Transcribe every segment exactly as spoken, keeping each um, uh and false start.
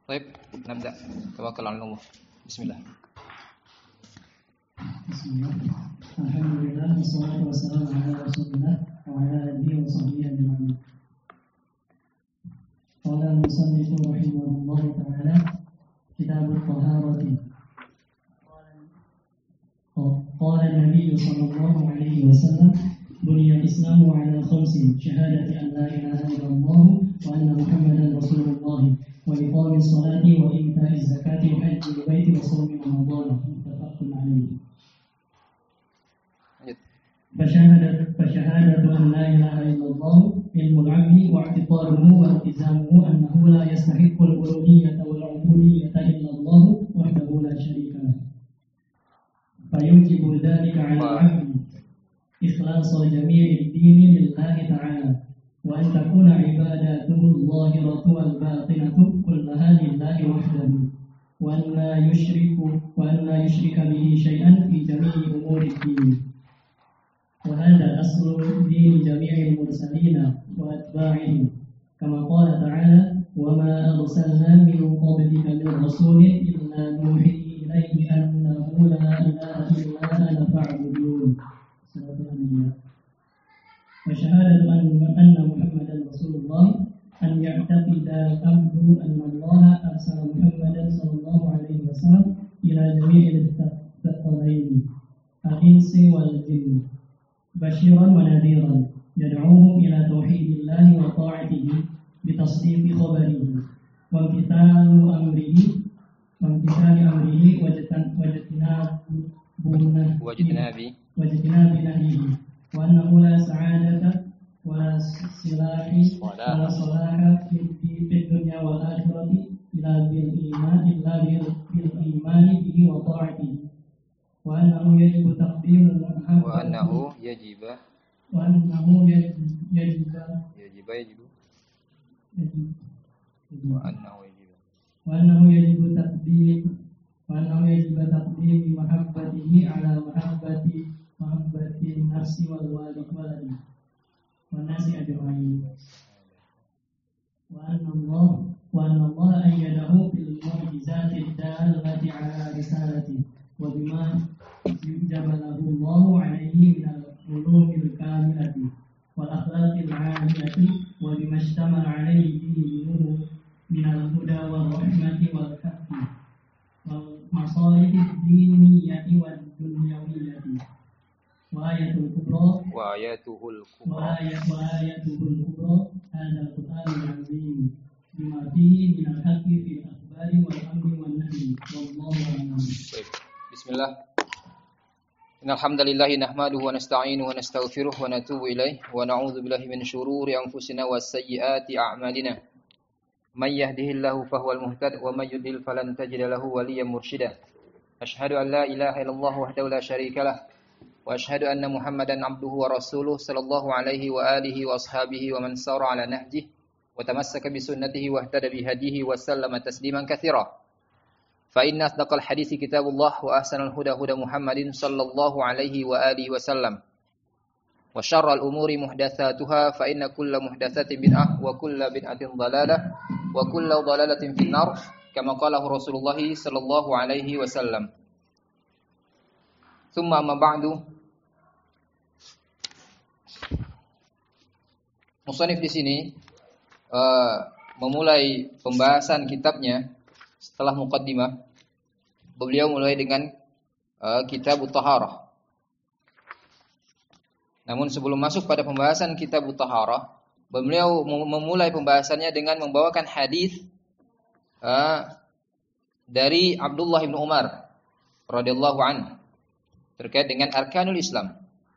طيب نبدأ توكل على الله بسم الله بسم الله الحمد لله والصلاة والسلام على رسول الله وعلى آله وصحبه أجمعين. قال المصنف رحمه الله تعالى كتاب الطهارة. قال النبي صلى الله عليه وسلم بني الإسلام على خمس شهادة أن لا إله إلا الله وأن محمدا رسول الله وإقام الصلاة وإيتاء الزكاة وحج البيت وصوم رمضان متفق عليه. فشهادة فشهادة أن لا إله إلا الله علم العبد واعتقاده والتزامه أنه لا يستحق الألوهية والعبودية إلا الله وحده لا شريك له، فيوجب ذلك على العبد إخلاص جميع الدين لله تعالى، وأن تكون عباداته الظاهرة والباطنة كلها لله وحده، وأن لا يشرك وأن لا يشرك به شيئا في جميع أمور الدين. وهذا أصل دين جميع المرسلين وأتباعهم، كما قال تعالى: وما أرسلنا من قبلك من رسول إلا نوحي إليه أنه لا إله إلا أنا فاعبدون. وشهادة أن محمدا رسول الله أن يعتقد العبد أن الله أرسل محمدا صلى الله عليه وسلم إلى جميع الثقلين الإنس والجن بشيرا ونذيرا يدعوهم إلى توحيد الله وطاعته بتصديق خبره وامتثال أمره وامتثال أمره واجتناب واجتناب نهيه، وأنه لا سعادة ولا صلاح ولا صلاح في الدنيا والآخرة إلا بالإيمان إلا بالإيمان به وطاعته، وأنه يجب تقديم المحبة وأنه يجب وأنه يجب يجب يجب يجب يجب وأنه يجب وأنه يجب تقديم وأنه يجب تقديم محبته على محبة محبة النفس والوالد والد والناس أجمعين، وأن الله وأن الله أيده بالمعجزات الدالة على رسالته وبما جبله الله عليه من العلوم الكاملة والأخلاق العالية وبما اشتمل عليه دينه من الهدى والرحمة والحق والمصالح الدينية والدنيوية. وآية الكبرى وآياته الكبرى وآية وآيته الكبرى هذا القرآن العظيم بما فيه من الحق في الأخبار والأمر والنهي والله أعلم. بسم الله. إن الحمد لله نحمده ونستعينه ونستغفره ونتوب إليه ونعوذ بالله من شرور أنفسنا وسيئات أعمالنا. من يهده الله فهو المهتد ومن يضلل فلن تجد له وليا مرشدا. أشهد أن لا إله إلا الله وحده لا شريك له وأشهد أن محمدا عبده ورسوله صلى الله عليه وآله وأصحابه ومن سار على نهجه وتمسك بسنته واهتدى بهديه وسلم تسليما كثيرا. فإن أصدق الحديث كتاب الله وأحسن الهدى هدى محمد صلى الله عليه وآله وسلم وشر الأمور محدثاتها فإن كل محدثة بدعة وكل بدعة ضلالة وكل ضلالة في النار كما قاله رسول الله صلى الله عليه وسلم. ثم أما بعد. Musannif di sini uh, memulai pembahasan kitabnya setelah muqaddimah. Beliau mulai dengan uh, kitab Taharah. Namun sebelum masuk pada pembahasan kitab Taharah, beliau memulai pembahasannya dengan membawakan hadis uh, dari Abdullah bin Umar radhiyallahu anhu terkait dengan arkanul Islam.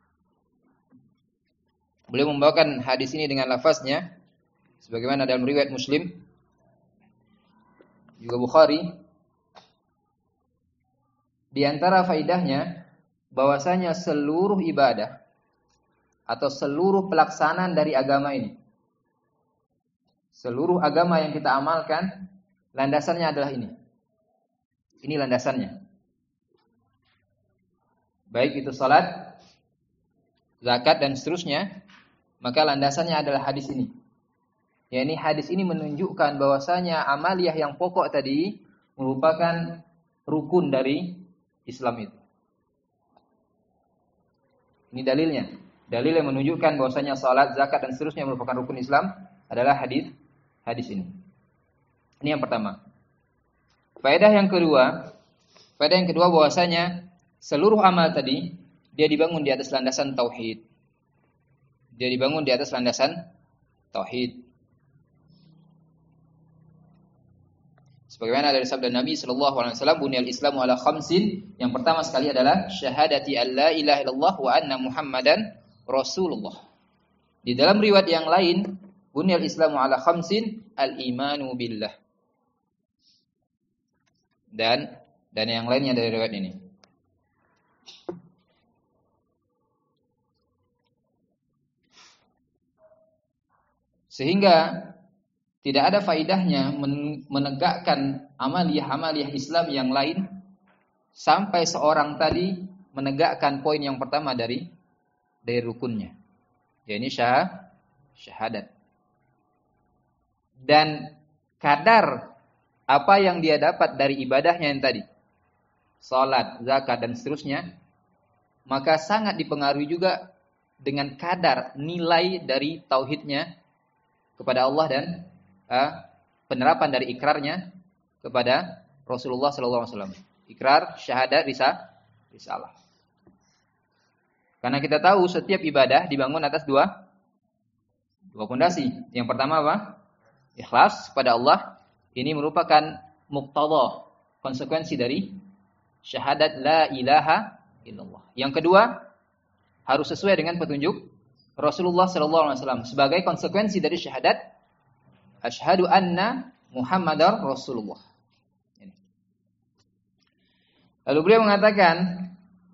Beliau membawakan hadis ini dengan lafaznya sebagaimana dalam riwayat Muslim juga Bukhari. Di antara faidahnya bahwasanya seluruh ibadah atau seluruh pelaksanaan dari agama ini, seluruh agama yang kita amalkan, landasannya adalah ini. Ini landasannya. Baik itu salat, zakat dan seterusnya, maka landasannya adalah hadis ini. Ya, ini hadis ini menunjukkan bahwasanya amaliyah yang pokok tadi merupakan rukun dari Islam itu. Ini dalilnya. Dalil yang menunjukkan bahwasanya salat, zakat dan seterusnya merupakan rukun Islam adalah hadis hadis ini. Ini yang pertama. Faedah yang kedua, faedah yang kedua bahwasanya seluruh amal tadi dia dibangun di atas landasan tauhid. Dia dibangun di atas landasan tauhid. Sebagaimana dari sabda Nabi sallallahu alaihi wasallam, "Bunyal Islamu ala khamsin." Yang pertama sekali adalah syahadati alla ilaha illallah wa anna Muhammadan Rasulullah. Di dalam riwayat yang lain, "Bunyal Islamu ala khamsin al-imanu billah." Dan dan yang lainnya dari riwayat ini. Sehingga tidak ada faidahnya menegakkan amaliyah-amaliyah Islam yang lain sampai seorang tadi menegakkan poin yang pertama dari dari rukunnya, yaitu syahadat. Dan kadar apa yang dia dapat dari ibadahnya yang tadi, salat, zakat dan seterusnya, maka sangat dipengaruhi juga dengan kadar nilai dari tauhidnya kepada Allah dan penerapan dari ikrarnya kepada Rasulullah sallallahu alaihi wasallam. Ikrar, syahadat, risalah. Karena kita tahu setiap ibadah dibangun atas dua dua pondasi. Yang pertama apa? Ikhlas kepada Allah. Ini merupakan muqtada, konsekuensi dari syahadat la ilaha illallah. Yang kedua, harus sesuai dengan petunjuk Rasulullah sallallahu alaihi wasallam sebagai konsekuensi dari syahadat asyhadu anna Muhammadar Rasulullah. Lalu beliau mengatakan,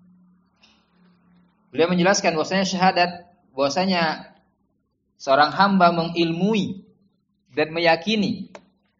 beliau menjelaskan bahwasanya syahadat, bahwasanya seorang hamba mengilmui dan meyakini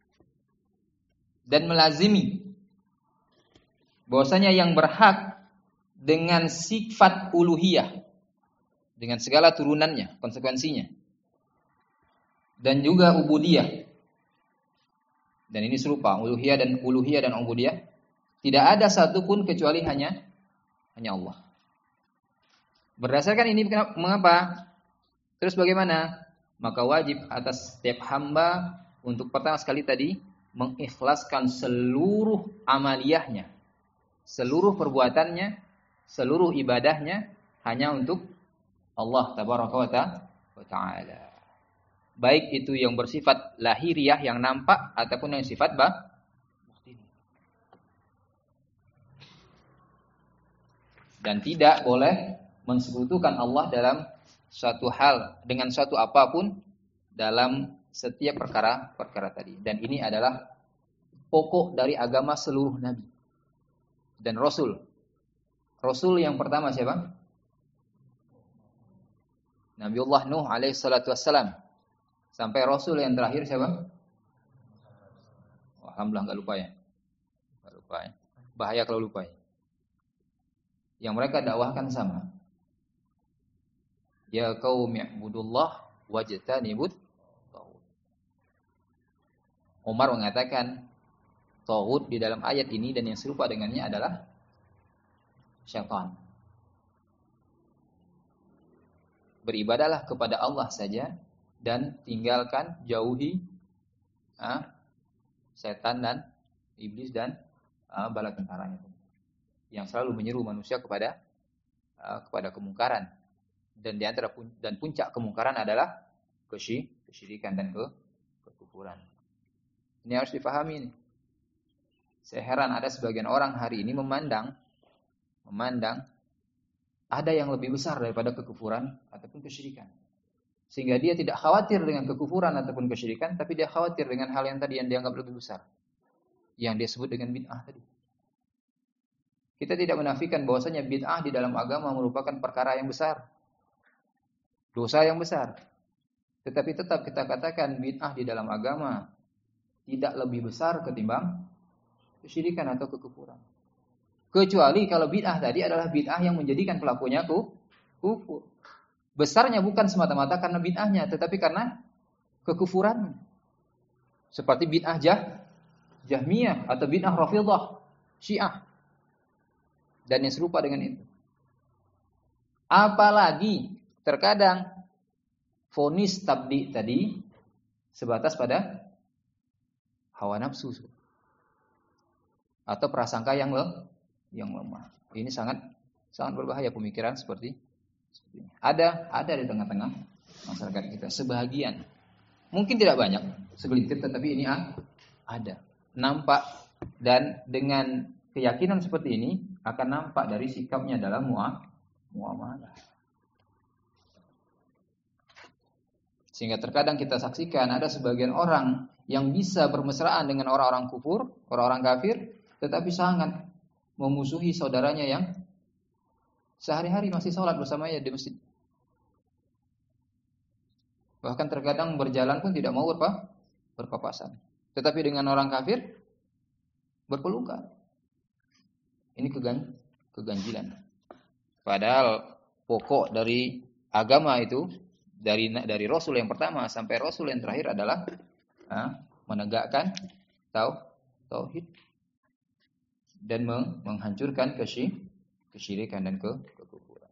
dan melazimi bahwasanya yang berhak dengan sifat uluhiyah dengan segala turunannya, konsekuensinya, dan juga ubudiyah. Dan ini serupa, uluhiyah dan uluhiyah dan ubudiyah. Tidak ada satupun kecuali hanya hanya Allah. Berdasarkan ini mengapa? Terus bagaimana? Maka wajib atas setiap hamba untuk pertama sekali tadi mengikhlaskan seluruh amaliyahnya, seluruh perbuatannya, seluruh ibadahnya hanya untuk Allah tabaraka wa ta'ala. Baik itu yang bersifat lahiriah yang nampak ataupun yang sifat batin. Dan tidak boleh mensekutukan Allah dalam suatu hal dengan suatu apapun dalam setiap perkara-perkara tadi. Dan ini adalah pokok dari agama seluruh nabi dan rasul. Rasul yang pertama siapa? Nabiullah Nuh alaihi salatu wassalam. Sampai Rasul yang terakhir siapa? Oh, alhamdulillah enggak lupa ya. Enggak lupa ya. Bahaya kalau lupa ya. Yang mereka dakwahkan sama. Ya qaumi ibudullah wajtanibut taghut. Umar mengatakan taghut di dalam ayat ini dan yang serupa dengannya adalah syaitan. Beribadahlah kepada Allah saja dan tinggalkan, jauhi ah, setan dan iblis dan ah, bala tentaranya yang selalu menyeru manusia kepada ah, kepada kemungkaran. Dan di antara pun, dan puncak kemungkaran adalah kesyirikan dan ke, kekufuran. Ini harus dipahami ini. Saya heran ada sebagian orang hari ini memandang memandang ada yang lebih besar daripada kekufuran ataupun kesyirikan. Sehingga dia tidak khawatir dengan kekufuran ataupun kesyirikan, tapi dia khawatir dengan hal yang tadi yang dianggap lebih besar. Yang dia sebut dengan bid'ah tadi. Kita tidak menafikan bahwasanya bid'ah di dalam agama merupakan perkara yang besar. Dosa yang besar. Tetapi tetap kita katakan bid'ah di dalam agama tidak lebih besar ketimbang kesyirikan atau kekufuran. Kecuali kalau bid'ah tadi adalah bid'ah yang menjadikan pelakunya kufur. Besarnya bukan semata-mata karena bid'ahnya, tetapi karena kekufuran. Seperti bid'ah jah, Jahmiyah atau bid'ah Rafidhah, Syiah. Dan yang serupa dengan itu. Apalagi terkadang vonis tabdi tadi sebatas pada hawa nafsu atau prasangka yang le, yang lemah. Ini sangat sangat berbahaya pemikiran seperti seperti ini. Ada ada di tengah-tengah masyarakat kita sebahagian. Mungkin tidak banyak, segelintir, tetapi ini ada. Nampak, dan dengan keyakinan seperti ini akan nampak dari sikapnya dalam muamalah. Sehingga terkadang kita saksikan ada sebagian orang yang bisa bermesraan dengan orang-orang kufur, orang-orang kafir, tetapi sangat memusuhi saudaranya yang sehari-hari masih sholat bersamanya di masjid. Bahkan terkadang berjalan pun tidak mau berpa, berpapasan. Tetapi dengan orang kafir berpelukan. Ini kegan, keganjilan. Padahal pokok dari agama itu dari dari Rasul yang pertama sampai Rasul yang terakhir adalah ah, menegakkan tau, tauhid dan menghancurkan kesyirikan dan ke, kekufuran.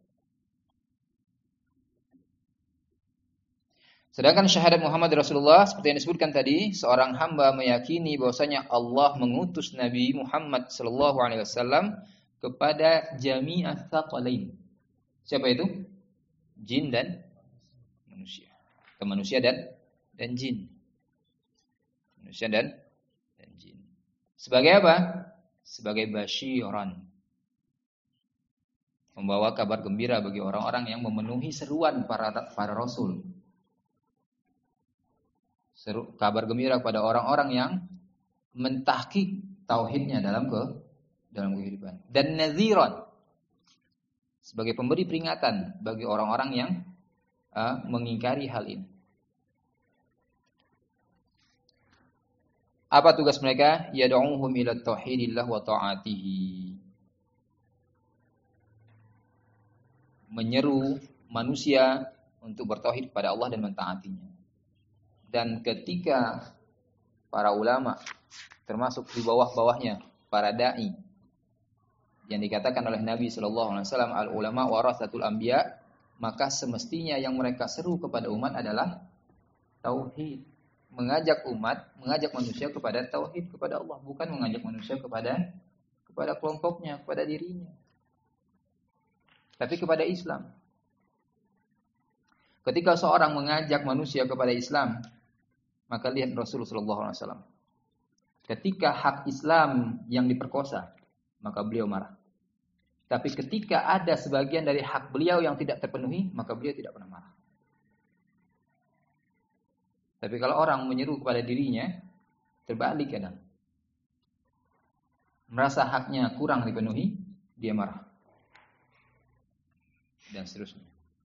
Sedangkan syahadat Muhammad Rasulullah seperti yang disebutkan tadi, seorang hamba meyakini bahwasanya Allah mengutus Nabi Muhammad sallallahu alaihi wasallam kepada jami'ats tsaqalain. Siapa itu? Jin dan manusia. Atau manusia dan dan jin. Manusia dan dan jin. Sebagai apa? Sebagai basyiran. Membawa kabar gembira bagi orang-orang yang memenuhi seruan para para rasul. Seru, kabar gembira kepada orang-orang yang mentahqiq tauhidnya dalam ke dalam kehidupan. Dan nadhiran, sebagai pemberi peringatan bagi orang-orang yang uh, mengingkari hal ini. Apa tugas mereka? Yad'uhum ila tauhidillah wa ta'atihi. Menyeru manusia untuk bertauhid kepada Allah dan mentaatinya. Dan ketika para ulama, termasuk di bawah-bawahnya para dai, yang dikatakan oleh Nabi sallallahu alaihi wasallam al ulama waratsatul anbiya, maka semestinya yang mereka seru kepada umat adalah tauhid, mengajak umat, mengajak manusia kepada tauhid, kepada Allah, bukan mengajak manusia kepada kepada kelompoknya, kepada dirinya, tapi kepada Islam. Ketika seorang mengajak manusia kepada Islam, maka lihat Rasulullah sallallahu alaihi wasallam. Ketika hak Islam yang diperkosa, maka beliau marah. Tapi ketika ada sebagian dari hak beliau yang tidak terpenuhi, maka beliau tidak pernah marah. Tapi kalau orang menyeru kepada dirinya, terbalik kadang. Merasa haknya kurang dipenuhi, dia marah. Dan seterusnya.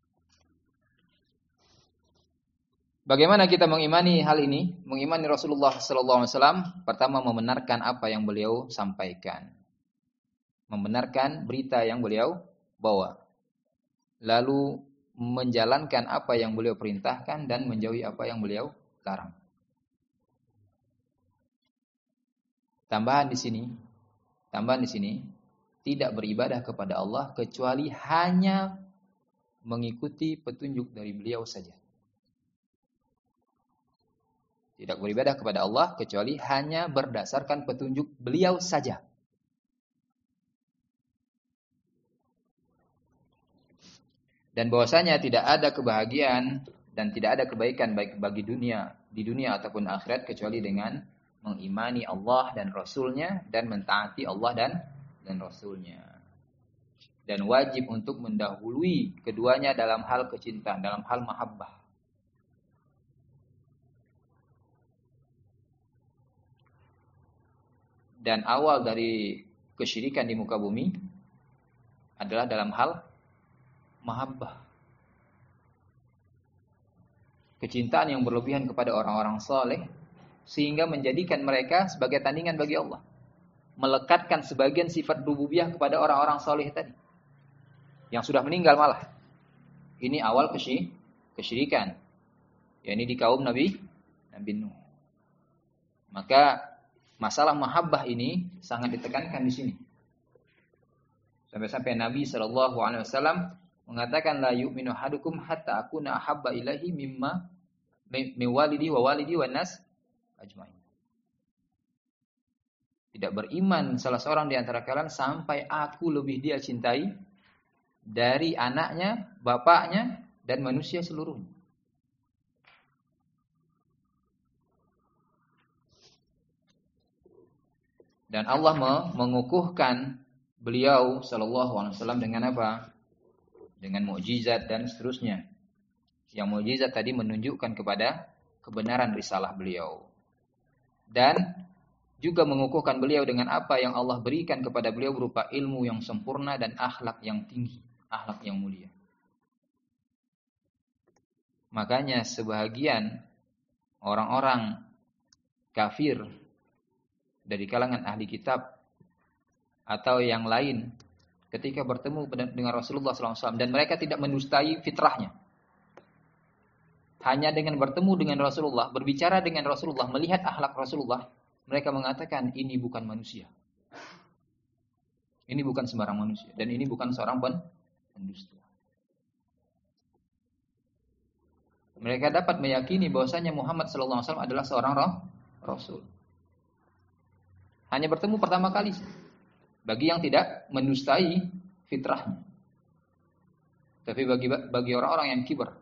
Bagaimana kita mengimani hal ini? Mengimani Rasulullah sallallahu alaihi wasallam, pertama membenarkan apa yang beliau sampaikan. Membenarkan berita yang beliau bawa. Lalu menjalankan apa yang beliau perintahkan dan menjauhi apa yang beliau larang. Tambahan di sini, tambahan di sini, tidak beribadah kepada Allah kecuali hanya mengikuti petunjuk dari beliau saja. Tidak beribadah kepada Allah kecuali hanya berdasarkan petunjuk beliau saja. Dan bahwasanya tidak ada kebahagiaan dan tidak ada kebaikan baik bagi dunia, di dunia ataupun akhirat kecuali dengan mengimani Allah dan Rasulnya dan mentaati Allah dan dan Rasulnya. Dan wajib untuk mendahului keduanya dalam hal kecintaan, dalam hal mahabbah. Dan awal dari kesyirikan di muka bumi adalah dalam hal mahabbah. Kecintaan yang berlebihan kepada orang-orang saleh sehingga menjadikan mereka sebagai tandingan bagi Allah. Melekatkan sebagian sifat rububiyah kepada orang-orang saleh tadi. Yang sudah meninggal malah. Ini awal kesyirikan. Ya, ini di kaum Nabi Nabi Nuh. Maka masalah mahabbah ini sangat ditekankan di sini. Sampai-sampai Nabi sallallahu alaihi wasallam mengatakan la yu'minu ahadukum hatta akuna ahabba ilahi mimma min walidi wa walidi wan nas ajmain. Tidak beriman salah seorang di antara kalian sampai aku lebih dia cintai dari anaknya, bapaknya dan manusia seluruhnya. Dan Allah mengukuhkan beliau sallallahu alaihi wasallam dengan apa? Dengan mukjizat dan seterusnya. Yang mukjizat tadi menunjukkan kepada kebenaran risalah beliau. Dan juga mengukuhkan beliau dengan apa yang Allah berikan kepada beliau berupa ilmu yang sempurna dan akhlak yang tinggi, akhlak yang mulia. Makanya sebahagian orang-orang kafir dari kalangan ahli kitab atau yang lain ketika bertemu dengan Rasulullah sallallahu alaihi wasallam dan mereka tidak mendustai fitrahnya. Hanya dengan bertemu dengan Rasulullah, berbicara dengan Rasulullah, melihat akhlak Rasulullah, mereka mengatakan ini bukan manusia. Ini bukan sembarang manusia dan ini bukan seorang pendusta. Mereka dapat meyakini bahwasanya Muhammad sallallahu alaihi wasallam adalah seorang rasul. Hanya bertemu pertama kali. Bagi yang tidak mendustai fitrahnya. Tapi bagi bagi orang-orang yang kibar,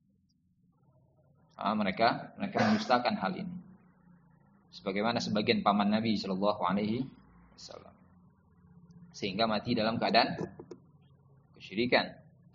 ah, mereka mereka mendustakan hal ini. Sebagaimana sebagian paman Nabi sallallahu alaihi wasallam. Sehingga mati dalam keadaan kesyirikan.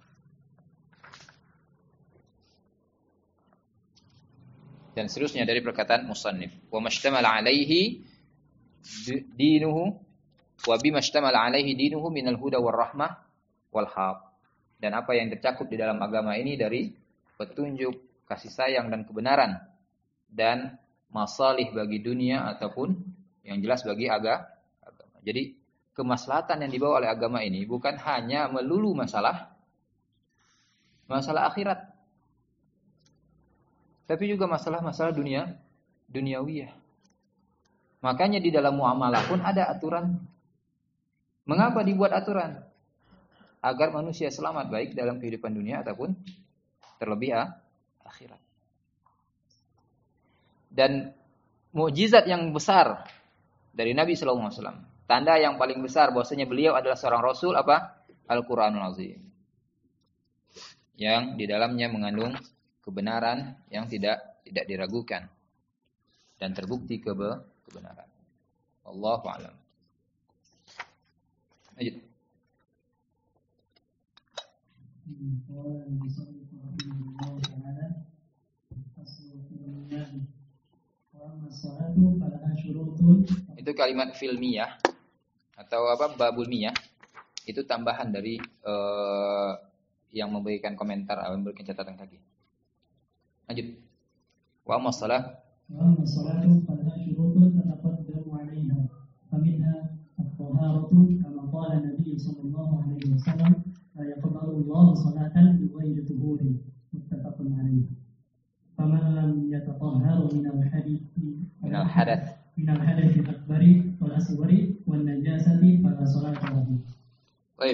Dan seterusnya dari perkataan musannif, wa mashtamala alaihi dinuhu wa bima ishtamala alaihi dinuhu minal huda war rahmah wal haq. Dan apa yang tercakup di dalam agama ini dari petunjuk, kasih sayang dan kebenaran dan masalih bagi dunia ataupun yang jelas bagi agama. Jadi kemaslahatan yang dibawa oleh agama ini bukan hanya melulu masalah masalah akhirat, tapi juga masalah-masalah dunia duniawiyah. Makanya di dalam muamalah pun ada aturan. Mengapa dibuat aturan? Agar manusia selamat baik dalam kehidupan dunia ataupun terlebih ah, akhirat. Dan mukjizat yang besar dari Nabi sallallahu alaihi wasallam, tanda yang paling besar bahwasanya beliau adalah seorang rasul apa? Al-Qur'anul Azim. Yang di dalamnya mengandung kebenaran yang tidak tidak diragukan dan terbukti kebe kebenaran. Allahu a'lam. Lanjut. Itu kalimat filmiyah atau apa babul miyah itu tambahan dari uh, yang memberikan komentar atau memberikan catatan kaki. Lanjut. Wa amma shalah وأما الصلاة فلها شروط تتقدم عليها فمنها الطهارة كما قال النبي صلى الله عليه وسلم لا يقبل الله صلاة بغير طهور متفق عليه فمن لم يتطهر من الحدث من الحدث من الحدث الأكبر والأصغر والنجاسة فلا صلاة له. Baik.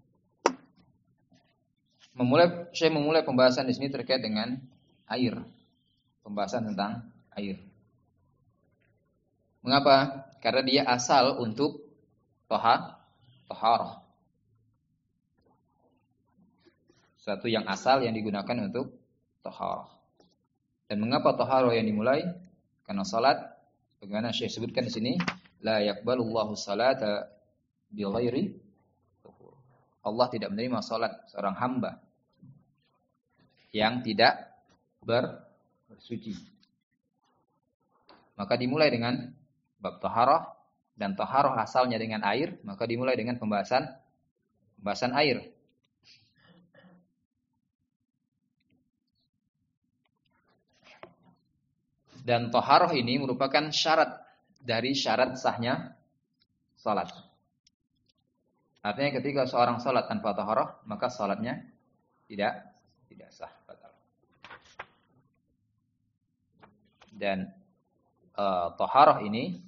Memulai saya memulai pembahasan di sini terkait dengan air. Pembahasan tentang air. Mengapa? Karena dia asal untuk toha, toharah. Satu yang asal yang digunakan untuk toharah. Dan mengapa toharah yang dimulai? Karena salat, bagaimana Syekh sebutkan di sini, la yaqbalullahu salata bi ghairi tuhur. Allah tidak menerima salat seorang hamba yang tidak ber, bersuci. Maka dimulai dengan bab taharah dan taharah asalnya dengan air, maka dimulai dengan pembahasan pembahasan air. Dan taharah ini merupakan syarat dari syarat sahnya salat. Artinya ketika seorang salat tanpa taharah, maka salatnya tidak tidak sah, batal. Dan uh, taharah ini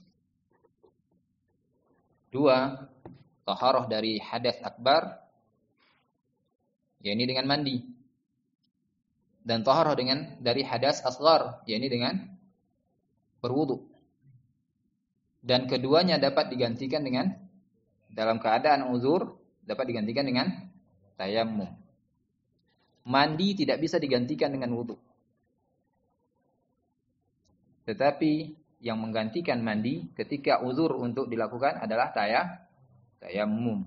dua, taharah dari hadas akbar, yakni dengan mandi, dan taharah dengan dari hadas asghar, yakni dengan berwudu. Dan keduanya dapat digantikan dengan, dalam keadaan uzur, dapat digantikan dengan tayammum. Mandi tidak bisa digantikan dengan wudu. Tetapi yang menggantikan mandi ketika uzur untuk dilakukan adalah taya, tayammum.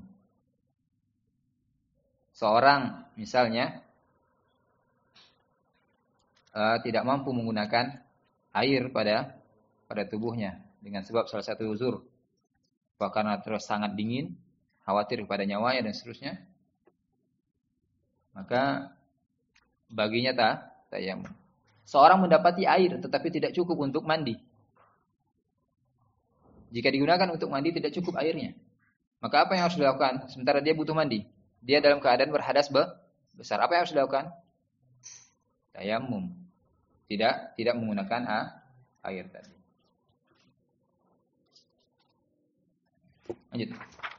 Seorang misalnya uh, tidak mampu menggunakan air pada pada tubuhnya dengan sebab salah satu uzur, karena terus sangat dingin, khawatir kepada nyawanya dan seterusnya, maka baginya ta, tayammum. Seorang mendapati air tetapi tidak cukup untuk mandi. Jika digunakan untuk mandi tidak cukup airnya, maka apa yang harus dilakukan? Sementara dia butuh mandi, dia dalam keadaan berhadas besar, apa yang harus dilakukan? Tayammum. Tidak tidak menggunakan a, air tadi. Lanjut.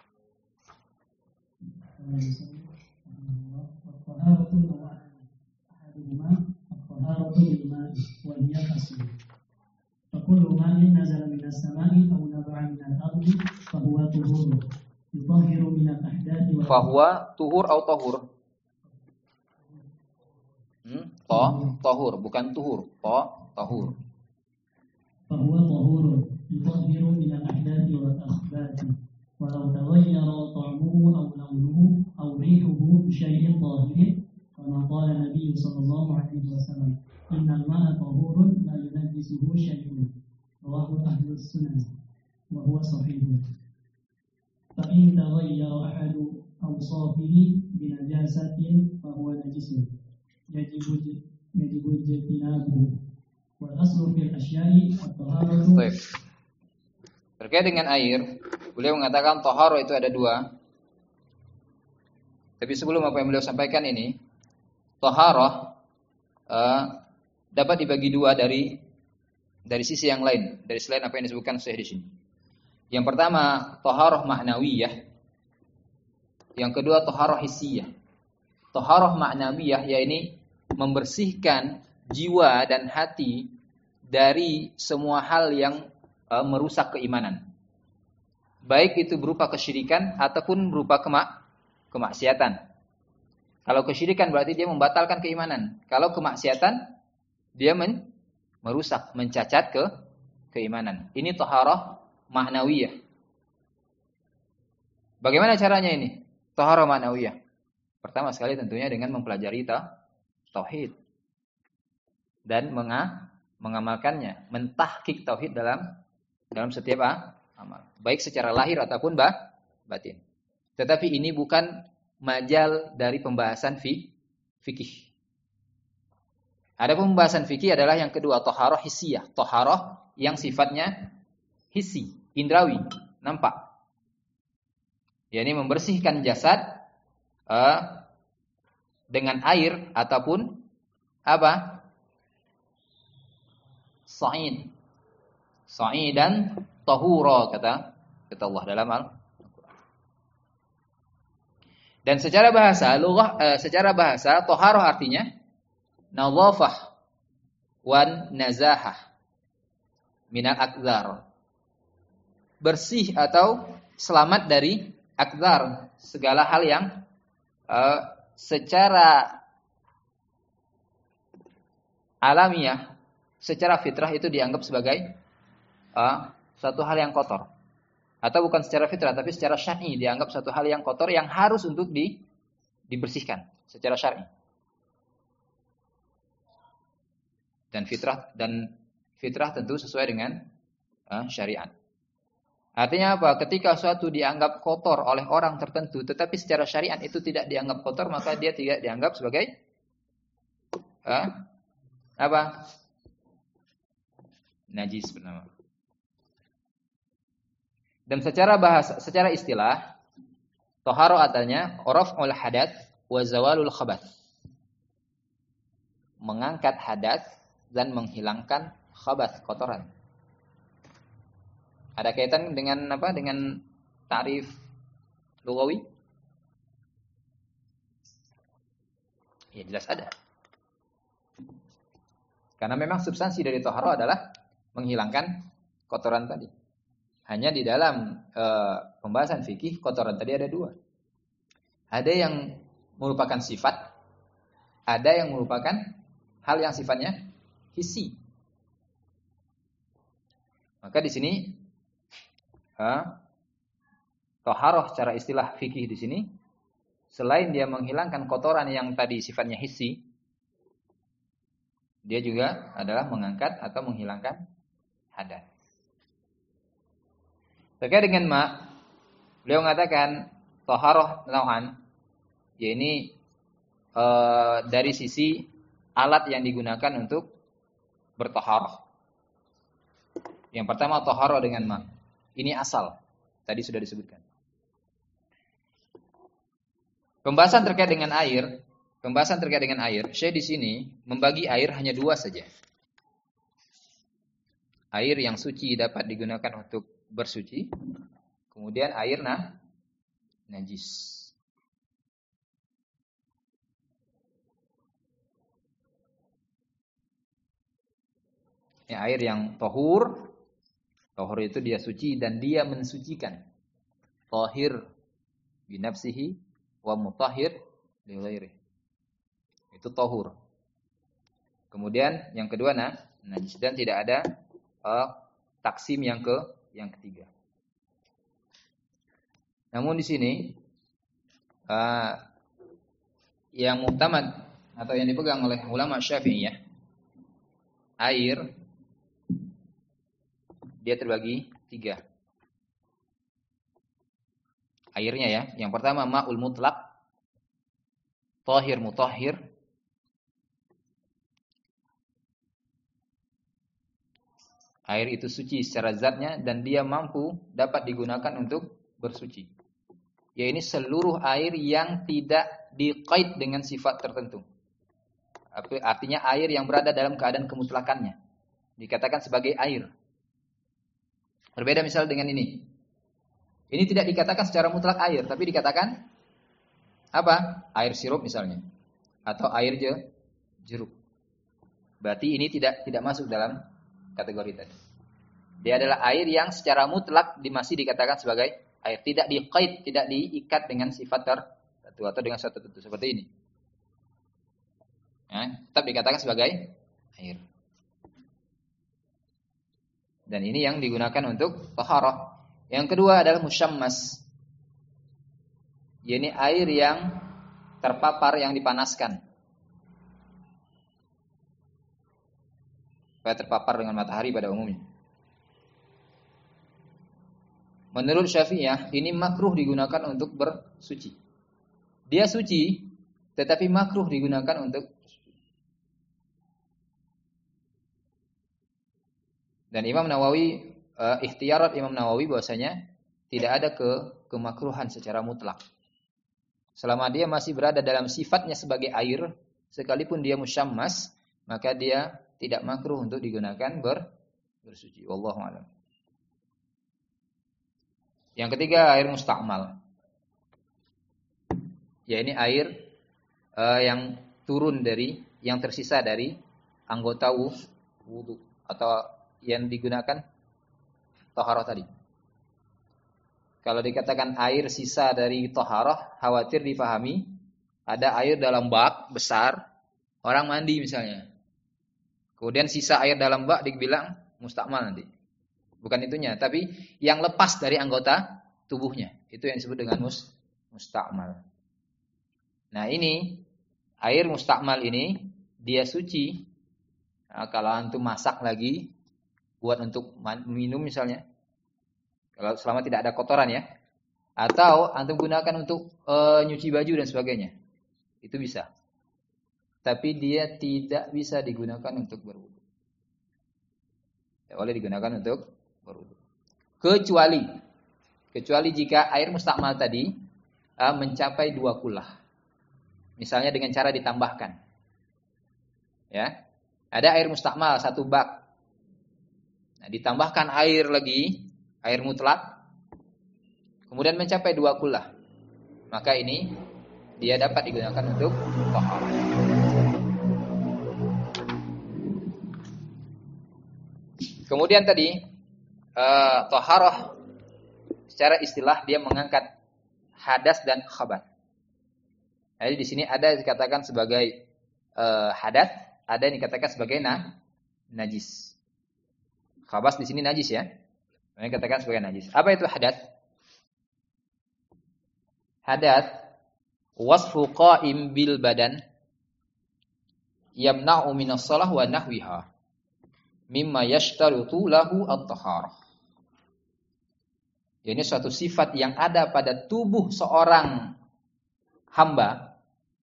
الطهارة بالماء وهي غسل فكل ماء نزل من السماء أو نبع من الأرض فهو طهور يطهر من الأحداث فهو طهور أو طهور hmm? to طهور bukan tuhur to طهور فهو طهور يطهر من الأحداث والأخبات ولو تغير طعمه أو لونه أو ريحه بشيء طاهر كما قال النبي صلى الله عليه وسلم إن الماء طهور لا ينجسه شيء رواه أهل السنن وهو صحيح فإن تغير أحد أوصافه بنجاسة فهو نجس يجب يجب اجتنابه والأصل في الأشياء الطهارة. Baik. Terkait dengan air, beliau mengatakan taharah itu ada dua. Tapi sebelum apa yang beliau sampaikan ini, taharah uh, dapat dibagi dua dari dari sisi yang lain, dari selain apa yang disebutkan Syekh di sini. Yang pertama, taharah ma'nawiyah. Yang kedua, taharah hissiyah. Taharah ma'nawiyah yaitu membersihkan jiwa dan hati dari semua hal yang uh, merusak keimanan. Baik itu berupa kesyirikan ataupun berupa kemak kemaksiatan. Kalau kesyirikan berarti dia membatalkan keimanan. Kalau kemaksiatan dia men merusak, mencacat ke keimanan. Ini taharah ma'nawiyah. Bagaimana caranya ini? Taharah ma'nawiyah. Pertama sekali tentunya dengan mempelajari ta tauhid dan menga mengamalkannya, mentahqiq tauhid dalam dalam setiap amal, baik secara lahir ataupun bah, batin. Tetapi ini bukan majal dari pembahasan fi, fikih. Ada pembahasan fikih adalah yang kedua, taharah hissiyah, taharah yang sifatnya hissi, indrawi, nampak. yakni membersihkan jasad uh, dengan air ataupun apa? Sa'id. Sa'idan tahura kata kata Allah dalam Al-Qur'an. Dan secara bahasa lughah uh, secara bahasa taharah artinya nadhafah wan nazahah minal akdzar. Bersih atau selamat dari akdzar, segala hal yang uh, secara alamiah, secara fitrah itu dianggap sebagai uh, satu hal yang kotor. Atau bukan secara fitrah, tapi secara syar'i dianggap satu hal yang kotor yang harus untuk di, dibersihkan secara syar'i. Dan fitrah dan fitrah tentu sesuai dengan uh, syariat. Artinya apa? Ketika suatu dianggap kotor oleh orang tertentu, tetapi secara syariat itu tidak dianggap kotor, maka dia tidak dianggap sebagai uh, apa? Najis bernama. Dan secara bahasa, secara istilah, taharah artinya raf'ul hadath wa zawalul khabath. Mengangkat hadas dan menghilangkan Khabath, kotoran. Ada kaitan dengan apa? Dengan tarif lughawi? Ya jelas ada. Karena memang substansi dari taharah adalah menghilangkan kotoran tadi. Hanya di dalam e, pembahasan fikih kotoran tadi ada dua. Ada yang merupakan sifat, ada yang merupakan hal yang sifatnya hissi. Maka di sini e, taharah secara istilah fikih di sini selain dia menghilangkan kotoran yang tadi sifatnya hissi, dia juga adalah mengangkat atau menghilangkan hadas. Terkait dengan ma, beliau mengatakan taharah nau'an, yakni e, dari sisi alat yang digunakan untuk bertaharah. Yang pertama taharah dengan ma. Ini asal. Tadi sudah disebutkan. Pembahasan terkait dengan air, pembahasan terkait dengan air, Syekh di sini membagi air hanya dua saja. Air yang suci dapat digunakan untuk bersuci, kemudian air nah, najis. Ya, air yang tahur, tahur itu dia suci dan dia mensucikan. Tahir binafsihi wa mutahhir li ghairihi. Itu tahur. Kemudian yang kedua nah, najis, dan tidak ada uh, taksim yang ke yang ketiga. Namun di sini uh, yang muhtamad atau yang dipegang oleh ulama Syafi'iyah, air dia terbagi tiga. Airnya ya, yang pertama ma'ul mutlaq, tahir mutahhir. Air itu suci secara zatnya dan dia mampu dapat digunakan untuk bersuci. Ya ini seluruh air yang tidak diqaid dengan sifat tertentu. Artinya air yang berada dalam keadaan kemutlakannya dikatakan sebagai air. Berbeda misal dengan ini. Ini tidak dikatakan secara mutlak air, tapi dikatakan apa? Air sirup misalnya, atau air jeruk. Berarti ini tidak tidak masuk dalam kategori tadi. Dia adalah air yang secara mutlak masih dikatakan sebagai air, tidak diqaid, tidak diikat dengan sifat tertentu atau dengan satu tertentu seperti ini. Ya, tetap dikatakan sebagai air. Dan ini yang digunakan untuk taharah. Yang kedua adalah musyammas. Yaitu air yang terpapar, yang dipanaskan. Supaya terpapar dengan matahari pada umumnya. Menurut Syafi'iyah, ini makruh digunakan untuk bersuci. Dia suci, tetapi makruh digunakan untuk bersuci. Dan Imam Nawawi, uh, ikhtiyarat Imam Nawawi bahwasanya tidak ada ke kemakruhan secara mutlak. Selama dia masih berada dalam sifatnya sebagai air, sekalipun dia musyammas, maka dia tidak makruh untuk digunakan ber, bersuci. Wallahu a'lam. Yang ketiga air musta'mal. Ya ini air uh, yang turun dari, yang tersisa dari anggota wudu atau yang digunakan taharah tadi. Kalau dikatakan air sisa dari taharah, khawatir difahami ada air dalam bak besar, orang mandi misalnya. Kemudian sisa air dalam bak dibilang musta'mal nanti. Bukan itunya, tapi yang lepas dari anggota tubuhnya. Itu yang disebut dengan mus, musta'mal. Nah ini, air musta'mal ini, dia suci. Nah, kalau antum masak lagi, buat untuk minum misalnya. Kalau selama tidak ada kotoran ya. Atau antum gunakan untuk e, nyuci baju dan sebagainya. Itu bisa. Tapi dia tidak bisa digunakan untuk berwudu. Tidak boleh digunakan untuk berwudu. Kecuali kecuali jika air musta'mal tadi uh, mencapai dua kulah. Misalnya dengan cara ditambahkan. Ya. Ada air musta'mal satu bak. Nah, ditambahkan air lagi, air mutlak, kemudian mencapai dua kullah, maka ini dia dapat digunakan untuk taharah. Kemudian tadi uh, taharah secara istilah dia mengangkat hadas dan khabath. Jadi di sini ada yang dikatakan sebagai uh, hadas, ada yang dikatakan sebagai na, najis. Khabath di sini najis ya. Yang dikatakan sebagai najis. Apa itu hadas? Hadas wasfu qa'im bil badan yamna'u minas shalah wa nahwiha mimma yashtaritu lahu at-taharah. Ini suatu sifat yang ada pada tubuh seorang hamba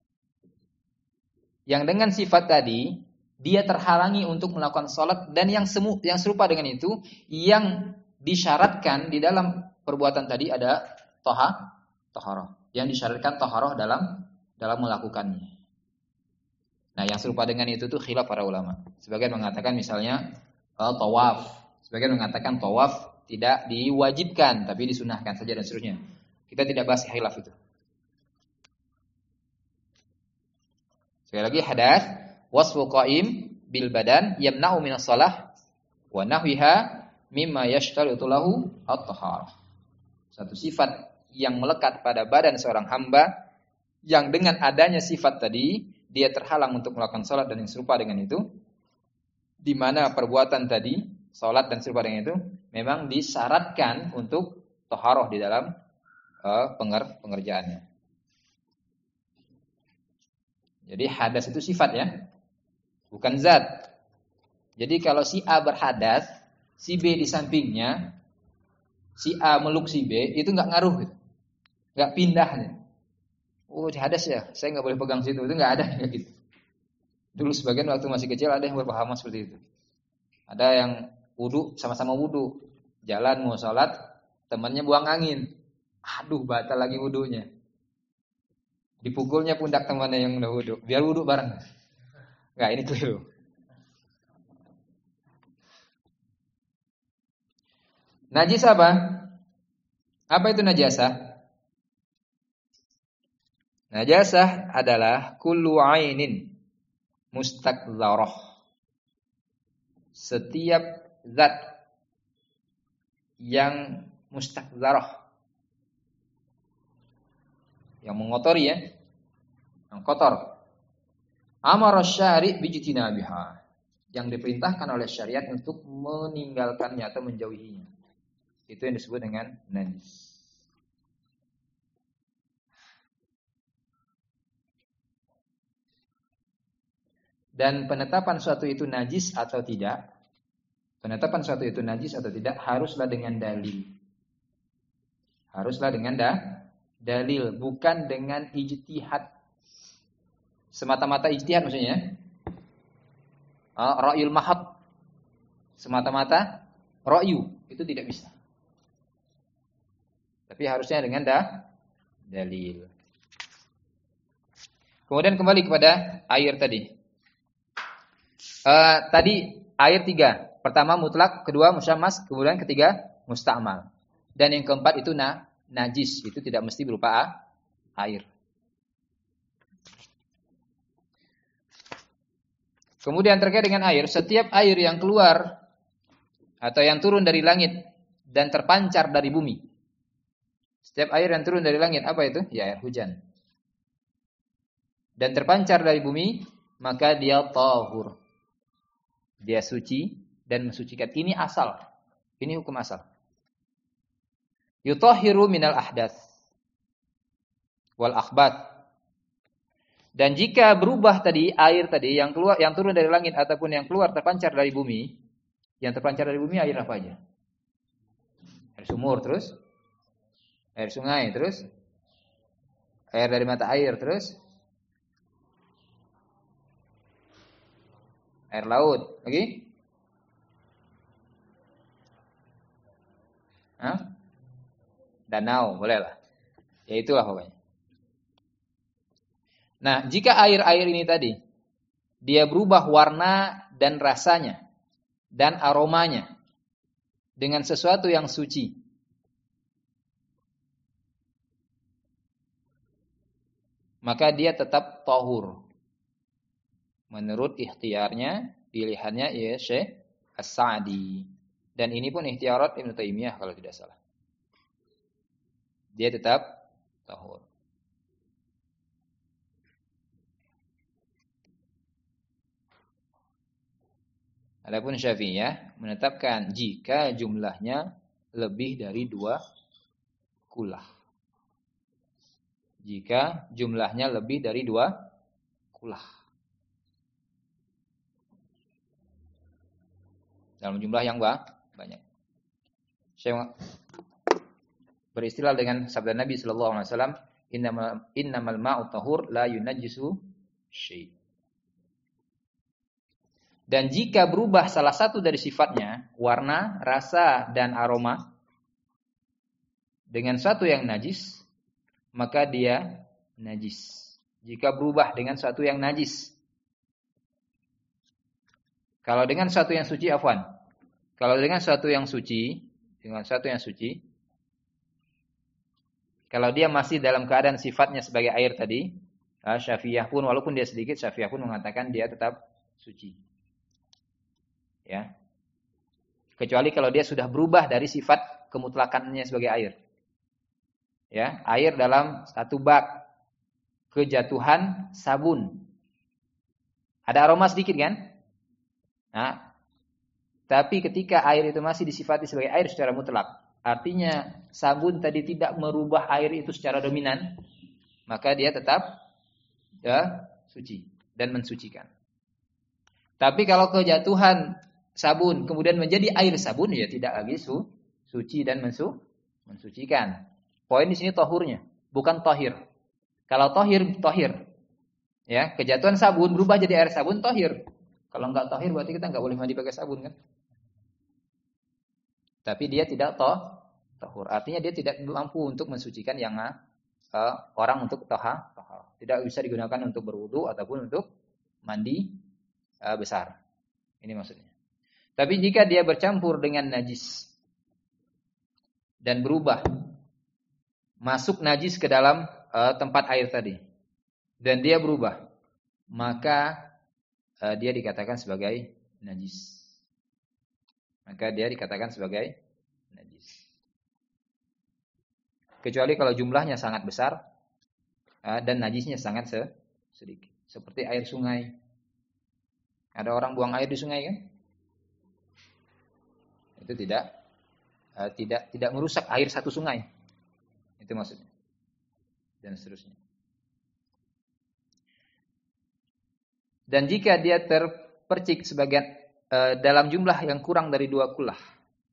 yang dengan sifat tadi dia terhalangi untuk melakukan sholat, dan yang semu, yang serupa dengan itu yang disyaratkan di dalam perbuatan tadi ada toha, toharoh. Yang disyaratkan toharoh dalam dalam melakukannya. Nah, yang serupa dengan itu tuh khilaf para ulama. Sebagian mengatakan misalnya uh, tawaf, sebagian mengatakan tawaf tidak diwajibkan tapi disunahkan saja dan seterusnya. Kita tidak bahas khilaf itu. Sekali lagi hadas wasfu qa'im bil badan yamna'u minas shalah wa nahwiha mimma yashtaritu lahu at-taharah. Satu sifat yang melekat pada badan seorang hamba yang dengan adanya sifat tadi dia terhalang untuk melakukan salat dan yang serupa dengan itu, di mana perbuatan tadi salat dan serupa dengan itu memang disyaratkan untuk taharah di dalam uh, penger- pengerjaannya. Jadi hadas itu sifat ya, bukan zat. Jadi kalau si A berhadas, si B di sampingnya, si A meluk si B, itu nggak ngaruh, gitu. Nggak pindah. Oh, hadas ya, saya nggak boleh pegang situ, itu nggak ada gitu. Dulu sebagian waktu masih kecil ada yang berpahaman seperti itu. Ada yang wudu, sama-sama wudu, jalan mau sholat, temannya buang angin, aduh batal lagi wudunya. Dipukulnya pundak temannya yang udah wudu, biar wudu bareng. Nggak, ini keliru. Najis apa? Apa itu najasah? Najasah adalah kullu ainin mustakdzarah. Setiap zat yang mustakdzarah, yang mengotori ya, yang kotor. Amara syari' bijtinabiha, yang diperintahkan oleh syariat untuk meninggalkannya atau menjauhinya. Itu yang disebut dengan najis. Dan penetapan suatu itu najis atau tidak, penetapan suatu itu najis atau tidak haruslah dengan dalil. Haruslah dengan da, dalil, bukan dengan ijtihad. Semata-mata ijtihad maksudnya. Uh, ra'yul mahad. Semata-mata ra'yu, itu tidak bisa. Tapi harusnya dengan da, dalil. Kemudian kembali kepada air tadi. Uh, tadi air tiga. Pertama mutlak, kedua musyammas, kemudian ketiga musta'mal. Dan yang keempat itu na, najis. Itu tidak mesti berupa a, air. Kemudian terkait dengan air, setiap air yang keluar atau yang turun dari langit dan terpancar dari bumi. Setiap air yang turun dari langit, apa itu? Ya, air hujan. Dan terpancar dari bumi, maka dia tahur. Dia suci dan mensucikan. Ini asal. Ini hukum asal. Yutahhiru minal ahdath wal akhbat. Dan jika berubah tadi air tadi yang keluar, yang turun dari langit ataupun yang keluar terpancar dari bumi, yang terpancar dari bumi air apa aja? Air sumur terus, air sungai terus, air dari mata air terus, air laut, lagi? Hah? Danau, bolehlah. Ya itulah pokoknya. Nah, jika air-air ini tadi dia berubah warna dan rasanya dan aromanya dengan sesuatu yang suci, maka dia tetap tahur. Menurut ikhtiarnya, pilihannya ya Syekh As-Sa'di. Dan ini pun ikhtiarat Ibnu Taimiyah kalau tidak salah. Dia tetap tahur. Adapun Syafi'iyah menetapkan jika jumlahnya lebih dari dua kulah. Jika jumlahnya lebih dari dua kulah. Dalam jumlah yang banyak. Saya beristilah dengan sabda Nabi sallallahu alaihi wasallam, "Innamal innamal ma'u tahur la yunajjisu syai'." Dan jika berubah salah satu dari sifatnya, warna, rasa, dan aroma, dengan suatu yang najis, maka dia najis. Jika berubah dengan suatu yang najis. Kalau dengan suatu yang suci, afwan. Kalau dengan suatu yang suci, dengan suatu yang suci, kalau dia masih dalam keadaan sifatnya sebagai air tadi, Syafi'iyah pun, walaupun dia sedikit, Syafi'iyah pun mengatakan dia tetap suci. Ya. Kecuali kalau dia sudah berubah dari sifat kemutlakannya sebagai air. Ya, air dalam satu bak kejatuhan sabun. Ada aroma sedikit kan? Nah, tapi ketika air itu masih disifati sebagai air secara mutlak, artinya sabun tadi tidak merubah air itu secara dominan, maka dia tetap ya, suci dan mensucikan. Tapi kalau kejatuhan sabun kemudian menjadi air sabun, ya tidak lagi su, suci dan mensu, mensucikan. Poin di sini tohurnya, bukan tohir. Kalau tohir, tohir. Ya, kejatuhan sabun berubah jadi air sabun, tohir. Kalau enggak tohir berarti kita enggak boleh mandi pakai sabun kan? Tapi dia tidak toh, tohur. Artinya dia tidak mampu untuk mensucikan yang uh, orang untuk toha, toha. Tidak bisa digunakan untuk berwudu ataupun untuk mandi uh, besar. Ini maksudnya. Tapi jika dia bercampur dengan najis dan berubah, masuk najis ke dalam uh, tempat air tadi, dan dia berubah, maka uh, dia dikatakan sebagai najis. Maka dia dikatakan sebagai najis. Kecuali kalau jumlahnya sangat besar uh, dan najisnya sangat sedikit. Seperti air sungai. Ada orang buang air di sungai kan? Itu tidak uh, tidak tidak merusak air satu sungai. Itu maksudnya. Dan seterusnya. Dan jika dia terpercik sebagian uh, dalam jumlah yang kurang dari dua kulah,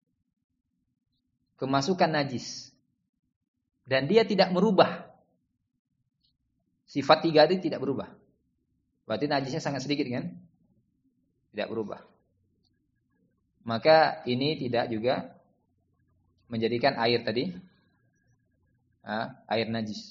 kemasukan najis, dan dia tidak merubah, sifat tiga itu tidak berubah. Berarti najisnya sangat sedikit kan? Tidak berubah. Maka ini tidak juga menjadikan air tadi uh, air najis.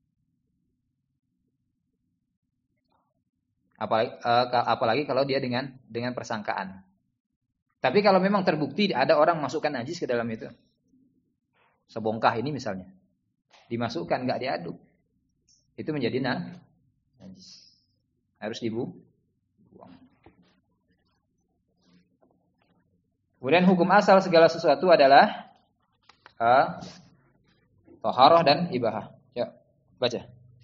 Apalagi, uh, apalagi kalau dia dengan dengan persangkaan. Tapi kalau memang terbukti ada orang masukkan najis ke dalam itu, sebongkah ini misalnya, dimasukkan nggak diaduk, itu menjadi nah, najis, harus dibuang. Kemudian hukum asal segala sesuatu adalah uh, thaharah dan ibahah. Ya, baca.